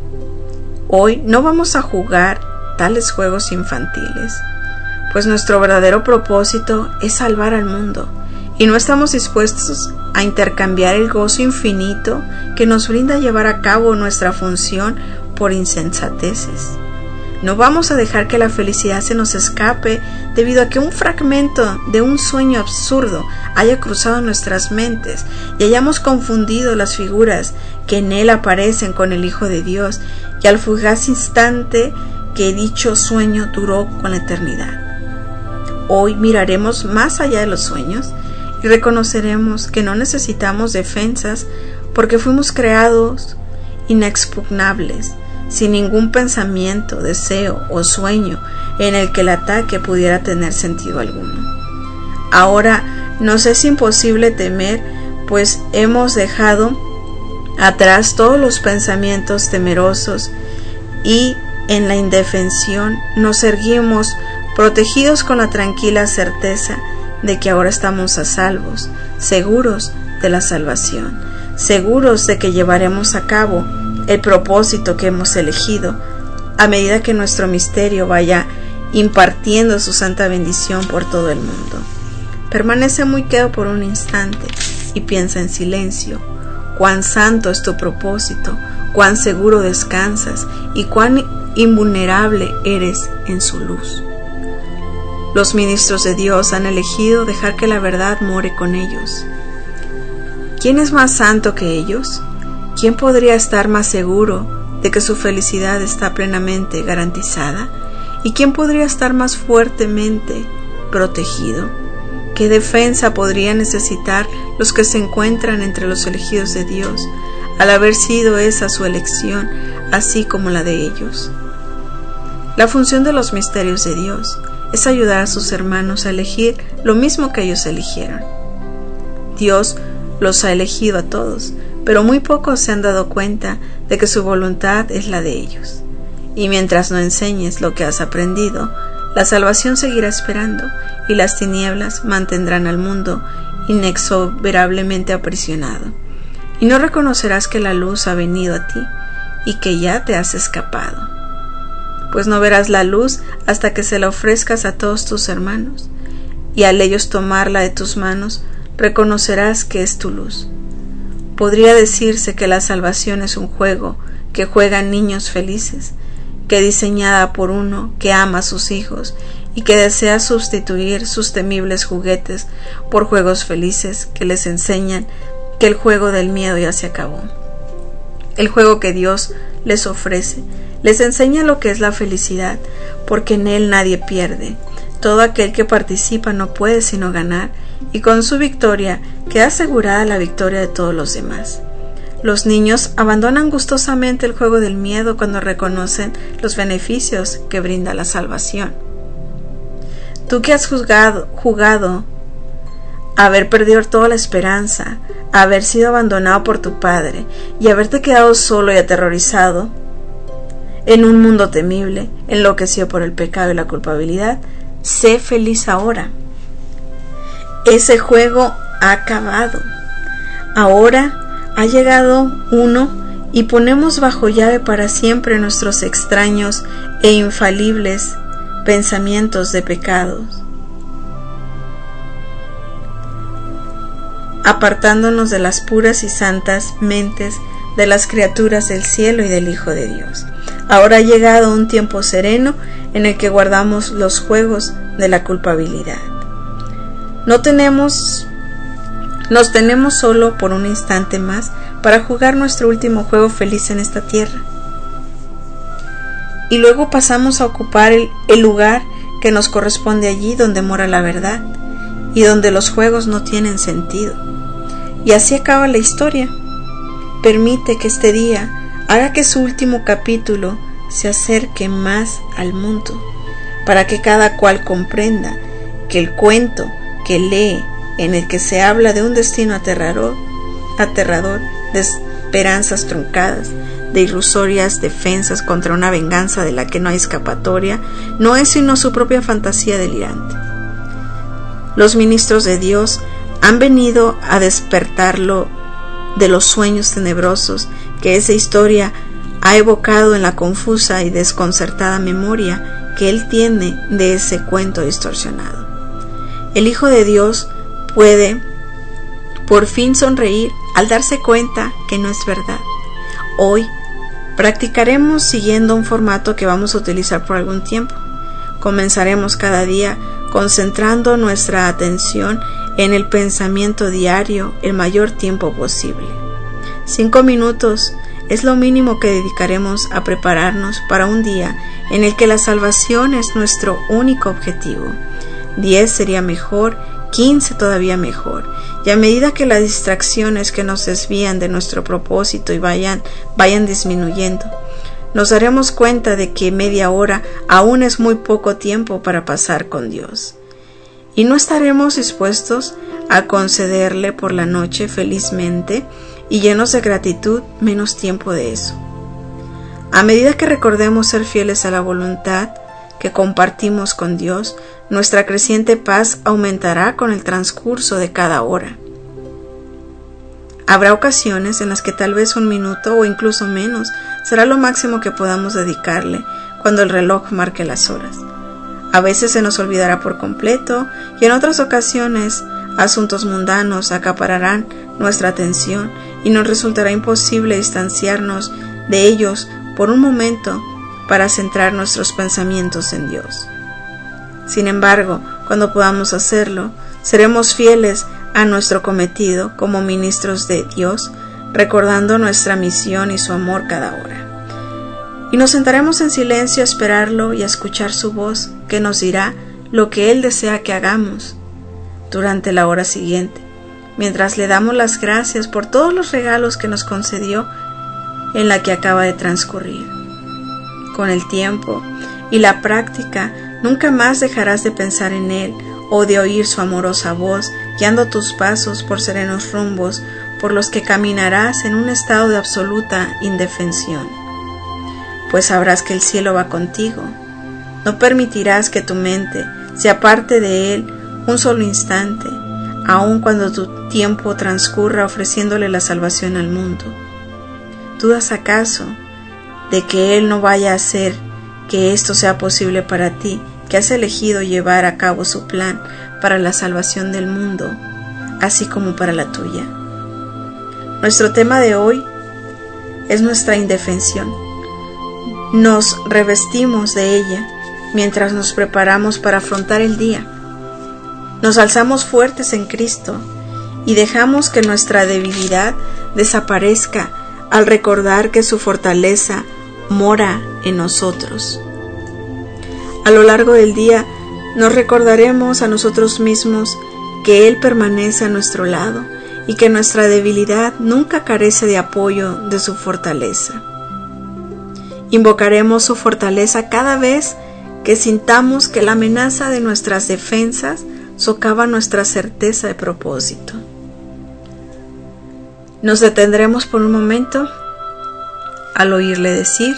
Hoy no vamos a jugar tales juegos infantiles, pues nuestro verdadero propósito es salvar al mundo y no estamos dispuestos a intercambiar el gozo infinito que nos brinda llevar a cabo nuestra función por insensateces. No vamos a dejar que la felicidad se nos escape debido a que un fragmento de un sueño absurdo haya cruzado nuestras mentes y hayamos confundido las figuras que en él aparecen con el Hijo de Dios y al fugaz instante que dicho sueño duró con la eternidad. Hoy miraremos más allá de los sueños y reconoceremos que no necesitamos defensas porque fuimos creados inexpugnables, sin ningún pensamiento, deseo o sueño en el que el ataque pudiera tener sentido alguno. Ahora nos es imposible temer, pues hemos dejado atrás todos los pensamientos temerosos y en la indefensión nos erguimos protegidos con la tranquila certeza de que ahora estamos a salvos, seguros de la salvación, seguros de que llevaremos a cabo el propósito que hemos elegido a medida que nuestro misterio vaya impartiendo su santa bendición por todo el mundo. Permanece muy quedo por un instante y piensa en silencio, cuán santo es tu propósito, cuán seguro descansas y cuán invulnerable eres en su luz. Los ministros de Dios han elegido dejar que la verdad more con ellos. ¿Quién es más santo que ellos? ¿Quién podría estar más seguro de que su felicidad está plenamente garantizada? ¿Y quién podría estar más fuertemente protegido? ¿Qué defensa podrían necesitar los que se encuentran entre los elegidos de Dios, al haber sido esa su elección, así como la de ellos? La función de los misterios de Dios es ayudar a sus hermanos a elegir lo mismo que ellos eligieron. Dios los ha elegido a todos, pero muy pocos se han dado cuenta de que su voluntad es la de ellos. Y mientras no enseñes lo que has aprendido, la salvación seguirá esperando y las tinieblas mantendrán al mundo inexorablemente aprisionado. Y no reconocerás que la luz ha venido a ti y que ya te has escapado. Pues no verás la luz hasta que se la ofrezcas a todos tus hermanos, y al ellos tomarla de tus manos, reconocerás que es tu luz. Podría decirse que la salvación es un juego que juegan niños felices, que diseñada por uno que ama a sus hijos y que desea sustituir sus temibles juguetes por juegos felices que les enseñan que el juego del miedo ya se acabó. El juego que Dios les ofrece les enseña lo que es la felicidad, porque en él nadie pierde. Todo aquel que participa no puede sino ganar, y con su victoria queda asegurada la victoria de todos los demás. Los niños abandonan gustosamente el juego del miedo cuando reconocen los beneficios que brinda la salvación. Tú que has juzgado, jugado a haber perdido toda la esperanza, a haber sido abandonado por tu padre y haberte quedado solo y aterrorizado en un mundo temible, enloquecido por el pecado y la culpabilidad, sé feliz ahora. Ese juego ha acabado. Ahora ha llegado uno y ponemos bajo llave para siempre nuestros extraños e infalibles pensamientos de pecados, apartándonos de las puras y santas mentes de las criaturas del cielo y del Hijo de Dios. Ahora ha llegado un tiempo sereno en el que guardamos los juegos de la culpabilidad. No tenemos, nos tenemos solo por un instante más para jugar nuestro último juego feliz en esta tierra. Y luego pasamos a ocupar el, el lugar que nos corresponde allí donde mora la verdad y donde los juegos no tienen sentido. Y así acaba la historia. Permite que este día haga que su último capítulo se acerque más al mundo, para que cada cual comprenda que el cuento que lee, en el que se habla de un destino aterrador, aterrador, de esperanzas truncadas, de ilusorias defensas contra una venganza de la que no hay escapatoria, no es sino su propia fantasía delirante. Los ministros de Dios han venido a despertarlo de los sueños tenebrosos que esa historia ha evocado en la confusa y desconcertada memoria que él tiene de ese cuento distorsionado. El Hijo de Dios puede por fin sonreír al darse cuenta que no es verdad. Hoy practicaremos siguiendo un formato que vamos a utilizar por algún tiempo. Comenzaremos cada día concentrando nuestra atención en el pensamiento diario el mayor tiempo posible. Cinco minutos es lo mínimo que dedicaremos a prepararnos para un día en el que la salvación es nuestro único objetivo. Diez sería mejor, quince todavía mejor. Y a medida que las distracciones que nos desvían de nuestro propósito y vayan, vayan disminuyendo, nos daremos cuenta de que media hora aún es muy poco tiempo para pasar con Dios. Y no estaremos dispuestos a concederle por la noche felizmente y llenos de gratitud menos tiempo de eso. A medida que recordemos ser fieles a la voluntad que compartimos con Dios, nuestra creciente paz aumentará con el transcurso de cada hora. Habrá ocasiones en las que tal vez un minuto o incluso menos será lo máximo que podamos dedicarle cuando el reloj marque las horas. A veces se nos olvidará por completo y en otras ocasiones asuntos mundanos acapararán nuestra atención y nos resultará imposible distanciarnos de ellos por un momento para centrar nuestros pensamientos en Dios. Sin embargo, cuando podamos hacerlo, seremos fieles a nuestro cometido como ministros de Dios, recordando nuestra misión y su amor cada hora. Y nos sentaremos en silencio a esperarlo y a escuchar su voz, que nos dirá lo que Él desea que hagamos durante la hora siguiente, mientras le damos las gracias por todos los regalos que nos concedió en la que acaba de transcurrir. Con el tiempo y la práctica, nunca más dejarás de pensar en Él o de oír su amorosa voz, guiando tus pasos por serenos rumbos por los que caminarás en un estado de absoluta indefensión. Pues sabrás que el cielo va contigo. No permitirás que tu mente se aparte de Él un solo instante, aun cuando tu tiempo transcurra ofreciéndole la salvación al mundo. ¿Dudas acaso de que Él no vaya a hacer que esto sea posible para ti, que has elegido llevar a cabo su plan para la salvación del mundo, así como para la tuya? Nuestro tema de hoy es nuestra indefensión. Nos revestimos de ella mientras nos preparamos para afrontar el día. Nos alzamos fuertes en Cristo y dejamos que nuestra debilidad desaparezca al recordar que su fortaleza mora en nosotros. A lo largo del día nos recordaremos a nosotros mismos que Él permanece a nuestro lado y que nuestra debilidad nunca carece de apoyo de su fortaleza. Invocaremos su fortaleza cada vez que sintamos que la amenaza de nuestras defensas socava nuestra certeza de propósito. Nos detendremos por un momento al oírle decir: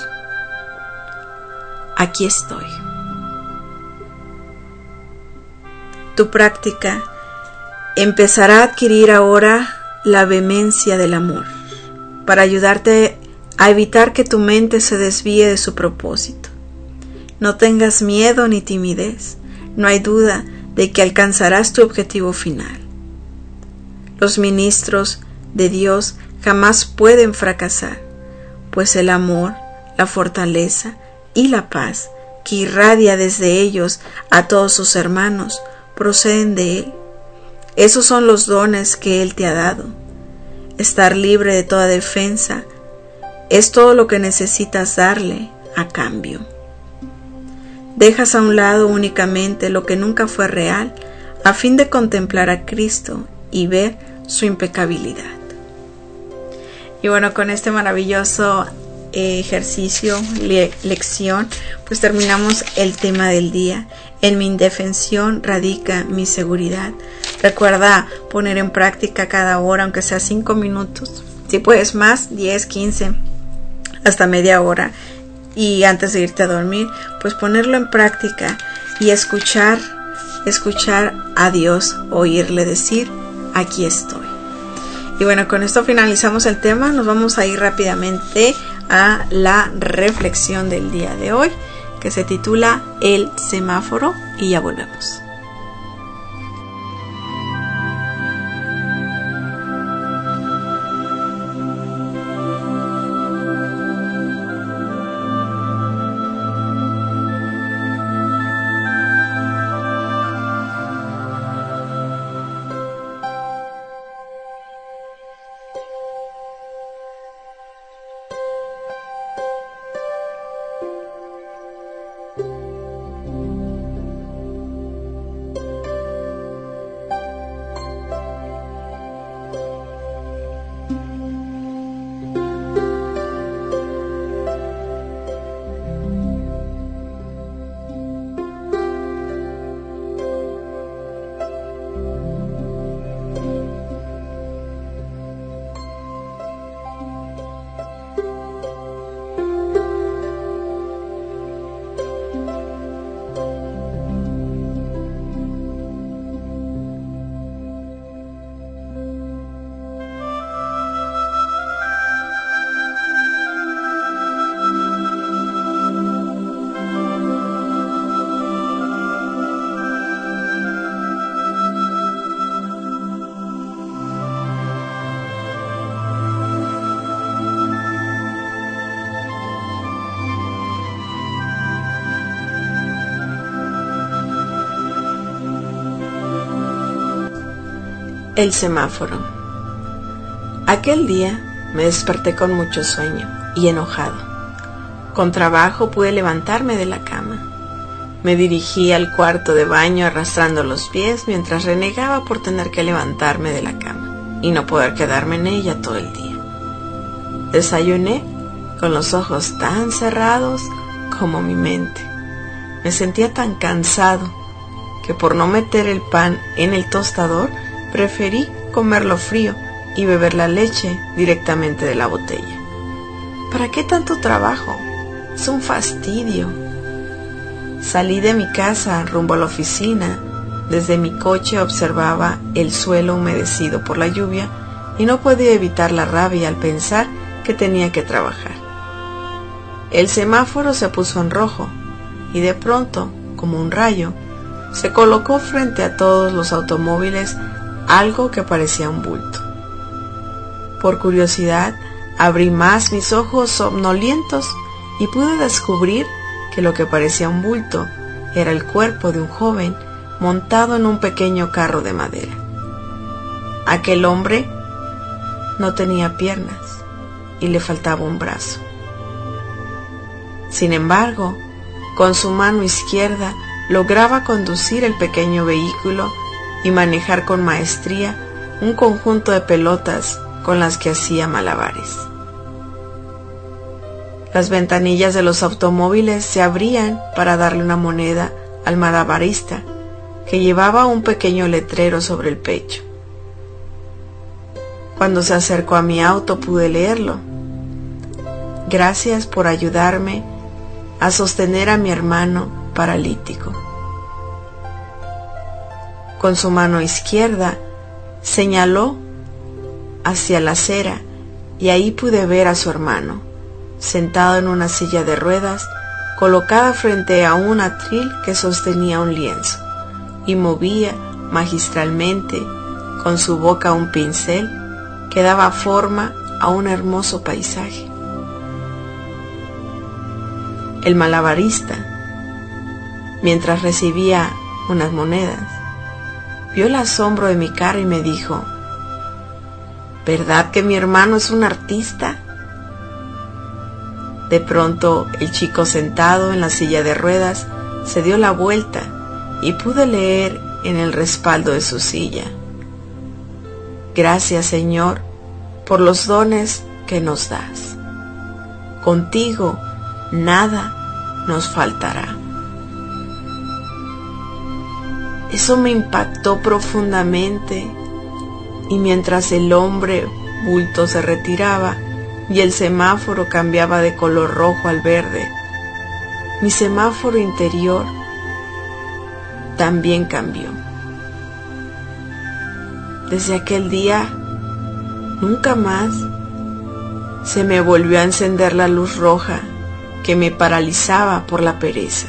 aquí estoy. Tu práctica empezará a adquirir ahora la vehemencia del amor para ayudarte a evitar que tu mente se desvíe de su propósito. No tengas miedo ni timidez. No hay duda de que alcanzarás tu objetivo final. Los ministros de Dios jamás pueden fracasar, pues el amor, la fortaleza y la paz que irradia desde ellos a todos sus hermanos proceden de Él. Esos son los dones que Él te ha dado. Estar libre de toda defensa es todo lo que necesitas darle a cambio. Dejas a un lado únicamente lo que nunca fue real a fin de contemplar a Cristo y ver su impecabilidad. Y bueno, con este maravilloso ejercicio, le- lección, pues terminamos el tema del día. En mi indefensión radica mi seguridad. Recuerda poner en práctica cada hora, aunque sea cinco minutos. Si puedes más, diez, quince, hasta media hora. Y antes de irte a dormir, pues ponerlo en práctica y escuchar, escuchar a Dios, oírle decir: aquí estoy. Y bueno, con esto finalizamos el tema. Nos vamos a ir rápidamente a la reflexión del día de hoy, que se titula El semáforo, y ya volvemos. El semáforo. Aquel día me desperté con mucho sueño y enojado. Con trabajo pude levantarme de la cama. Me dirigí al cuarto de baño arrastrando los pies mientras renegaba por tener que levantarme de la cama y no poder quedarme en ella todo el día. Desayuné con los ojos tan cerrados como mi mente. Me sentía tan cansado que por no meter el pan en el tostador preferí comerlo frío y beber la leche directamente de la botella. ¿Para qué tanto trabajo? Es un fastidio. Salí de mi casa rumbo a la oficina. Desde mi coche observaba el suelo humedecido por la lluvia y no podía evitar la rabia al pensar que tenía que trabajar. El semáforo se puso en rojo y de pronto, como un rayo, se colocó frente a todos los automóviles algo que parecía un bulto. Por curiosidad, abrí más mis ojos somnolientos y pude descubrir que lo que parecía un bulto era el cuerpo de un joven montado en un pequeño carro de madera. Aquel hombre no tenía piernas y le faltaba un brazo. Sin embargo, con su mano izquierda lograba conducir el pequeño vehículo y manejar con maestría un conjunto de pelotas con las que hacía malabares. Las ventanillas de los automóviles se abrían para darle una moneda al malabarista, que llevaba un pequeño letrero sobre el pecho. Cuando se acercó a mi auto pude leerlo. Gracias por ayudarme a sostener a mi hermano paralítico. Con su mano izquierda señaló hacia la acera y ahí pude ver a su hermano, sentado en una silla de ruedas, colocada frente a un atril que sostenía un lienzo, y movía magistralmente con su boca un pincel que daba forma a un hermoso paisaje. El malabarista, mientras recibía unas monedas, vio el asombro de mi cara y me dijo: ¿verdad que mi hermano es un artista? De pronto, el chico sentado en la silla de ruedas se dio la vuelta y pude leer en el respaldo de su silla: gracias, Señor, por los dones que nos das. Contigo nada nos faltará. Eso me impactó profundamente, y mientras el hombre bulto se retiraba y el semáforo cambiaba de color rojo al verde, mi semáforo interior también cambió. Desde aquel día, nunca más se me volvió a encender la luz roja que me paralizaba por la pereza.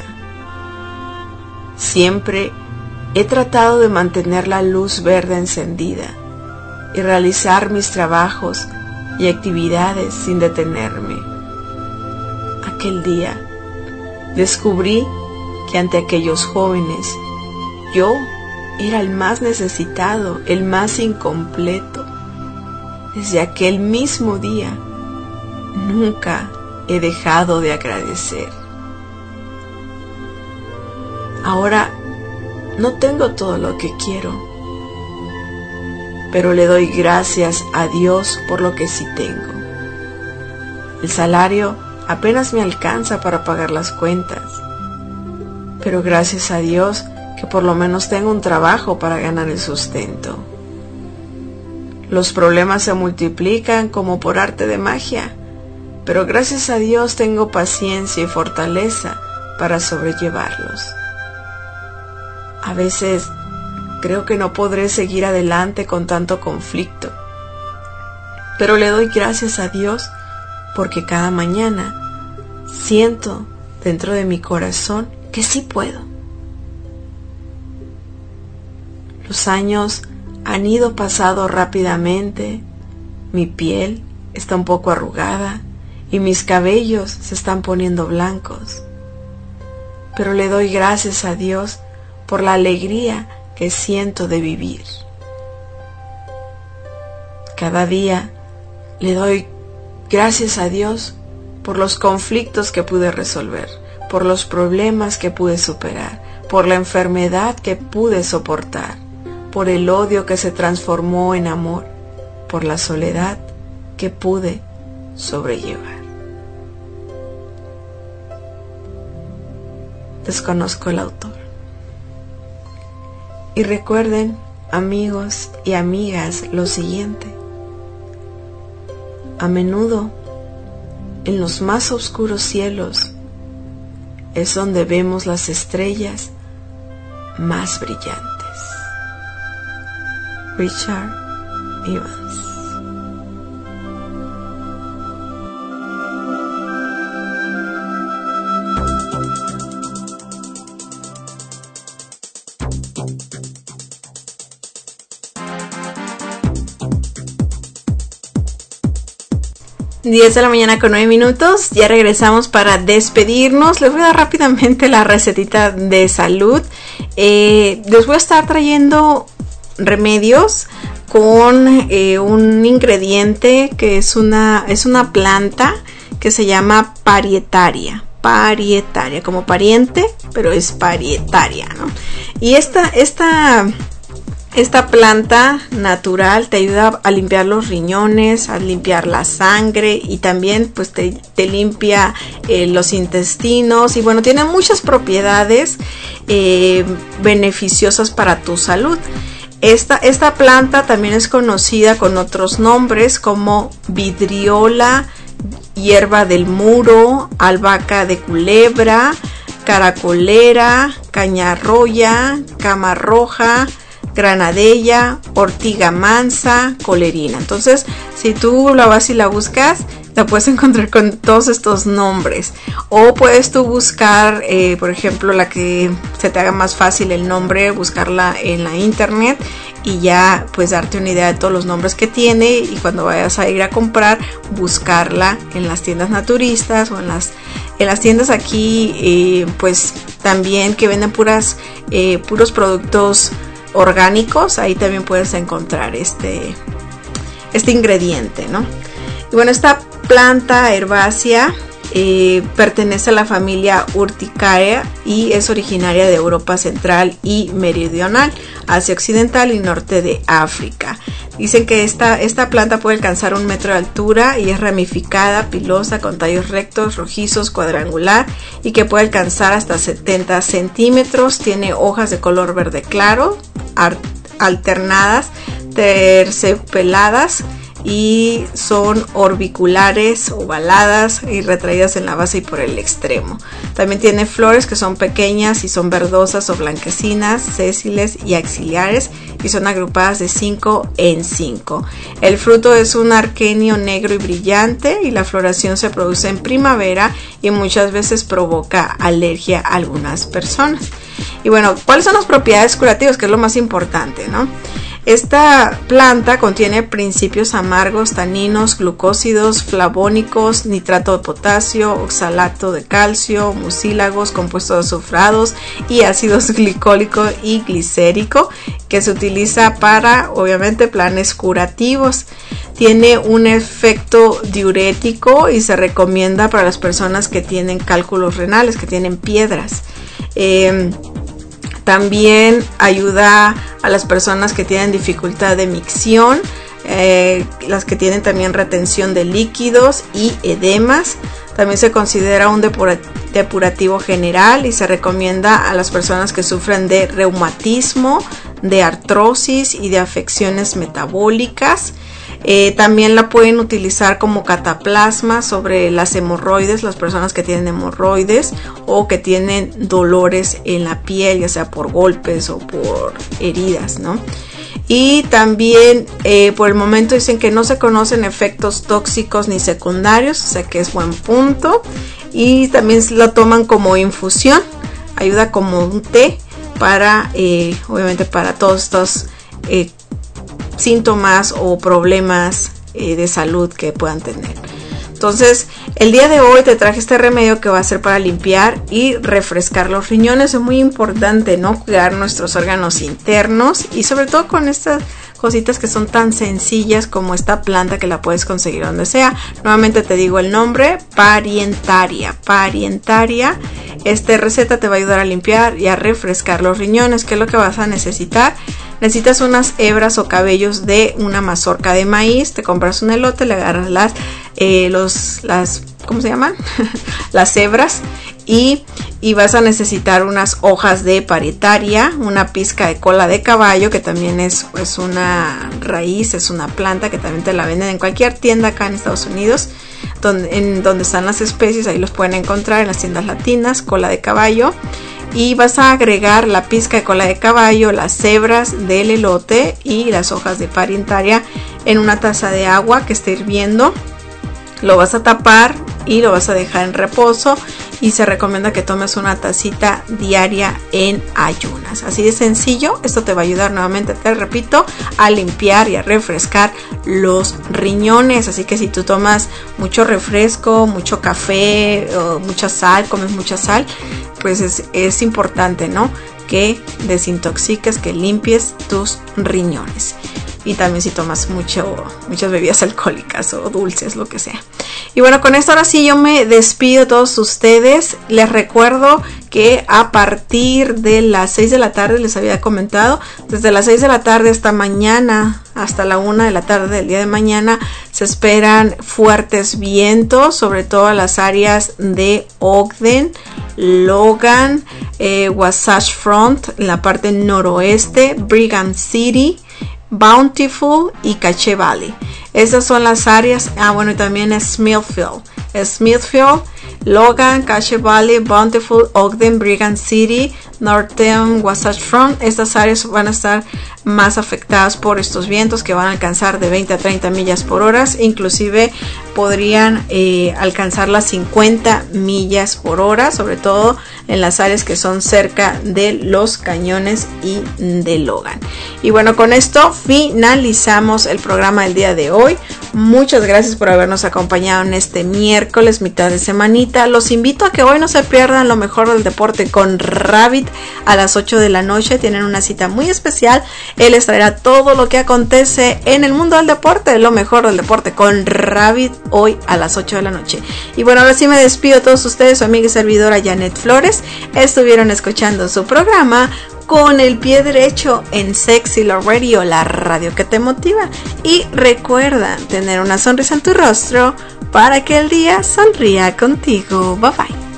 Siempre he tratado de mantener la luz verde encendida y realizar mis trabajos y actividades sin detenerme. Aquel día descubrí que ante aquellos jóvenes yo era el más necesitado, el más incompleto. Desde aquel mismo día nunca he dejado de agradecer. Ahora no tengo todo lo que quiero, pero le doy gracias a Dios por lo que sí tengo. El salario apenas me alcanza para pagar las cuentas, pero gracias a Dios que por lo menos tengo un trabajo para ganar el sustento. Los problemas se multiplican como por arte de magia, pero gracias a Dios tengo paciencia y fortaleza para sobrellevarlos. A veces creo que no podré seguir adelante con tanto conflicto, pero le doy gracias a Dios porque cada mañana siento dentro de mi corazón que sí puedo. Los años han ido pasando rápidamente, mi piel está un poco arrugada y mis cabellos se están poniendo blancos, pero le doy gracias a Dios por la alegría que siento de vivir. Cada día le doy gracias a Dios por los conflictos que pude resolver, por los problemas que pude superar, por la enfermedad que pude soportar, por el odio que se transformó en amor, por la soledad que pude sobrellevar. Desconozco el autor. Y recuerden, amigos y amigas, lo siguiente. A menudo, en los más oscuros cielos, es donde vemos las estrellas más brillantes. Richard Evans. diez de la mañana con nueve minutos, ya regresamos para despedirnos. Les voy a dar rápidamente la recetita de salud. Eh, les voy a estar trayendo remedios con eh, un ingrediente que es una, es una planta que se llama parietaria. Parietaria, como pariente, pero es parietaria, ¿no? Y esta, esta Esta planta natural te ayuda a limpiar los riñones, a limpiar la sangre y también pues te, te limpia eh, los intestinos y bueno, tiene muchas propiedades eh, beneficiosas para tu salud. Esta, esta planta también es conocida con otros nombres como vidriola, hierba del muro, albahaca de culebra, caracolera, cañarroya, cama roja, granadella, ortiga mansa, colerina. Entonces, si tú la vas y la buscas, la puedes encontrar con todos estos nombres. O puedes tú buscar, eh, por ejemplo, la que se te haga más fácil el nombre, buscarla en la internet y ya pues darte una idea de todos los nombres que tiene y cuando vayas a ir a comprar, buscarla en las tiendas naturistas o en las en las tiendas aquí, eh, pues también que venden puras eh, puros productos orgánicos, ahí también puedes encontrar este, este ingrediente, ¿no? Y bueno, esta planta herbácea eh, pertenece a la familia Urticaria y es originaria de Europa central y meridional, Asia occidental y norte de África. Dicen que esta, esta planta puede alcanzar un metro de altura y es ramificada, pilosa, con tallos rectos, rojizos, cuadrangular y que puede alcanzar hasta setenta centímetros. Tiene hojas de color verde claro, alternadas, terciopeladas y son orbiculares, ovaladas y retraídas en la base y por el extremo. También tiene flores que son pequeñas y son verdosas o blanquecinas, sésiles y axilares y son agrupadas de cinco en cinco. El fruto es un aquenio negro y brillante y la floración se produce en primavera y muchas veces provoca alergia a algunas personas. Y bueno, ¿cuáles son las propiedades curativas? Que es lo más importante, ¿no? Esta planta contiene principios amargos, taninos, glucósidos, flavónicos, nitrato de potasio, oxalato de calcio, mucílagos, compuestos azufrados y ácidos glicólico y glicérico, que se utiliza para, obviamente, planes curativos. Tiene un efecto diurético y se recomienda para las personas que tienen cálculos renales, que tienen piedras. Eh, También ayuda a las personas que tienen dificultad de micción, eh, las que tienen también retención de líquidos y edemas. También se considera un depura- depurativo general y se recomienda a las personas que sufren de reumatismo, de artrosis y de afecciones metabólicas. Eh, también la pueden utilizar como cataplasma sobre las hemorroides, las personas que tienen hemorroides o que tienen dolores en la piel, ya sea por golpes o por heridas, ¿no? Y también eh, por el momento dicen que no se conocen efectos tóxicos ni secundarios, o sea que es buen punto. Y también la toman como infusión, ayuda como un té para, eh, obviamente para todos estos eh, síntomas o problemas eh, de salud que puedan tener. Entonces, el día de hoy te traje este remedio que va a ser para limpiar y refrescar los riñones. Es muy importante, ¿no? Cuidar nuestros órganos internos y sobre todo con esta, cositas que son tan sencillas como esta planta que la puedes conseguir donde sea. Nuevamente te digo el nombre, Parientaria. Parientaria. Esta receta te va a ayudar a limpiar y a refrescar los riñones. ¿Qué es lo que vas a necesitar? Necesitas unas hebras o cabellos de una mazorca de maíz. Te compras un elote, le agarras las, eh, los, las, ¿cómo se llaman? las hebras. Y, y vas a necesitar unas hojas de Parientaria, una pizca de cola de caballo, que también es pues una raíz, es una planta que también te la venden en cualquier tienda acá en Estados Unidos, donde, en donde están las especies, ahí los pueden encontrar en las tiendas latinas, cola de caballo. Y vas a agregar la pizca de cola de caballo, las hebras del elote y las hojas de Parientaria en una taza de agua que esté hirviendo. Lo vas a tapar y lo vas a dejar en reposo, y se recomienda que tomes una tacita diaria en ayunas. Así de sencillo. Esto te va a ayudar, nuevamente te repito, a limpiar y a refrescar los riñones. Así que si tú tomas mucho refresco, mucho café, o mucha sal, comes mucha sal, pues es, es importante, ¿no?, que desintoxiques, que limpies tus riñones. Y también si tomas mucho, muchas bebidas alcohólicas o dulces, lo que sea. Y bueno, con esto ahora sí yo me despido de todos ustedes. Les recuerdo que a partir de las seis de la tarde, les había comentado, desde las seis de la tarde hasta mañana, hasta la una de la tarde del día de mañana, se esperan fuertes vientos, sobre todo en las áreas de Ogden, Logan, eh, Wasatch Front, en la parte noroeste, Brigham City, Bountiful y Cache Valley. Esas son las áreas. Ah, bueno, y también es Smithfield. Smithfield, Logan, Cache Valley, Bountiful, Ogden, Brigham City, Northern, Wasatch Front. Estas áreas van a estar más afectadas por estos vientos que van a alcanzar de veinte a treinta millas por hora. Inclusive podrían eh, alcanzar las cincuenta millas por hora, sobre todo en las áreas que son cerca de los cañones y de Logan. Y bueno, con esto finalizamos el programa del día de hoy. Muchas gracias por habernos acompañado en este miércoles, mitad de semanita. Los invito a que hoy no se pierdan lo mejor del deporte con Rabbit a las ocho de la noche. Tienen una cita muy especial. Él les traerá todo lo que acontece en el mundo del deporte, lo mejor del deporte con Rabbit, hoy a las ocho de la noche. Y bueno, ahora sí me despido de todos ustedes, su amiga y servidora Janet Flores. Estuvieron escuchando su programa Con el Pie Derecho en Sexy Love Radio, la radio que te motiva. Y recuerda tener una sonrisa en tu rostro para que el día sonría contigo. Bye bye.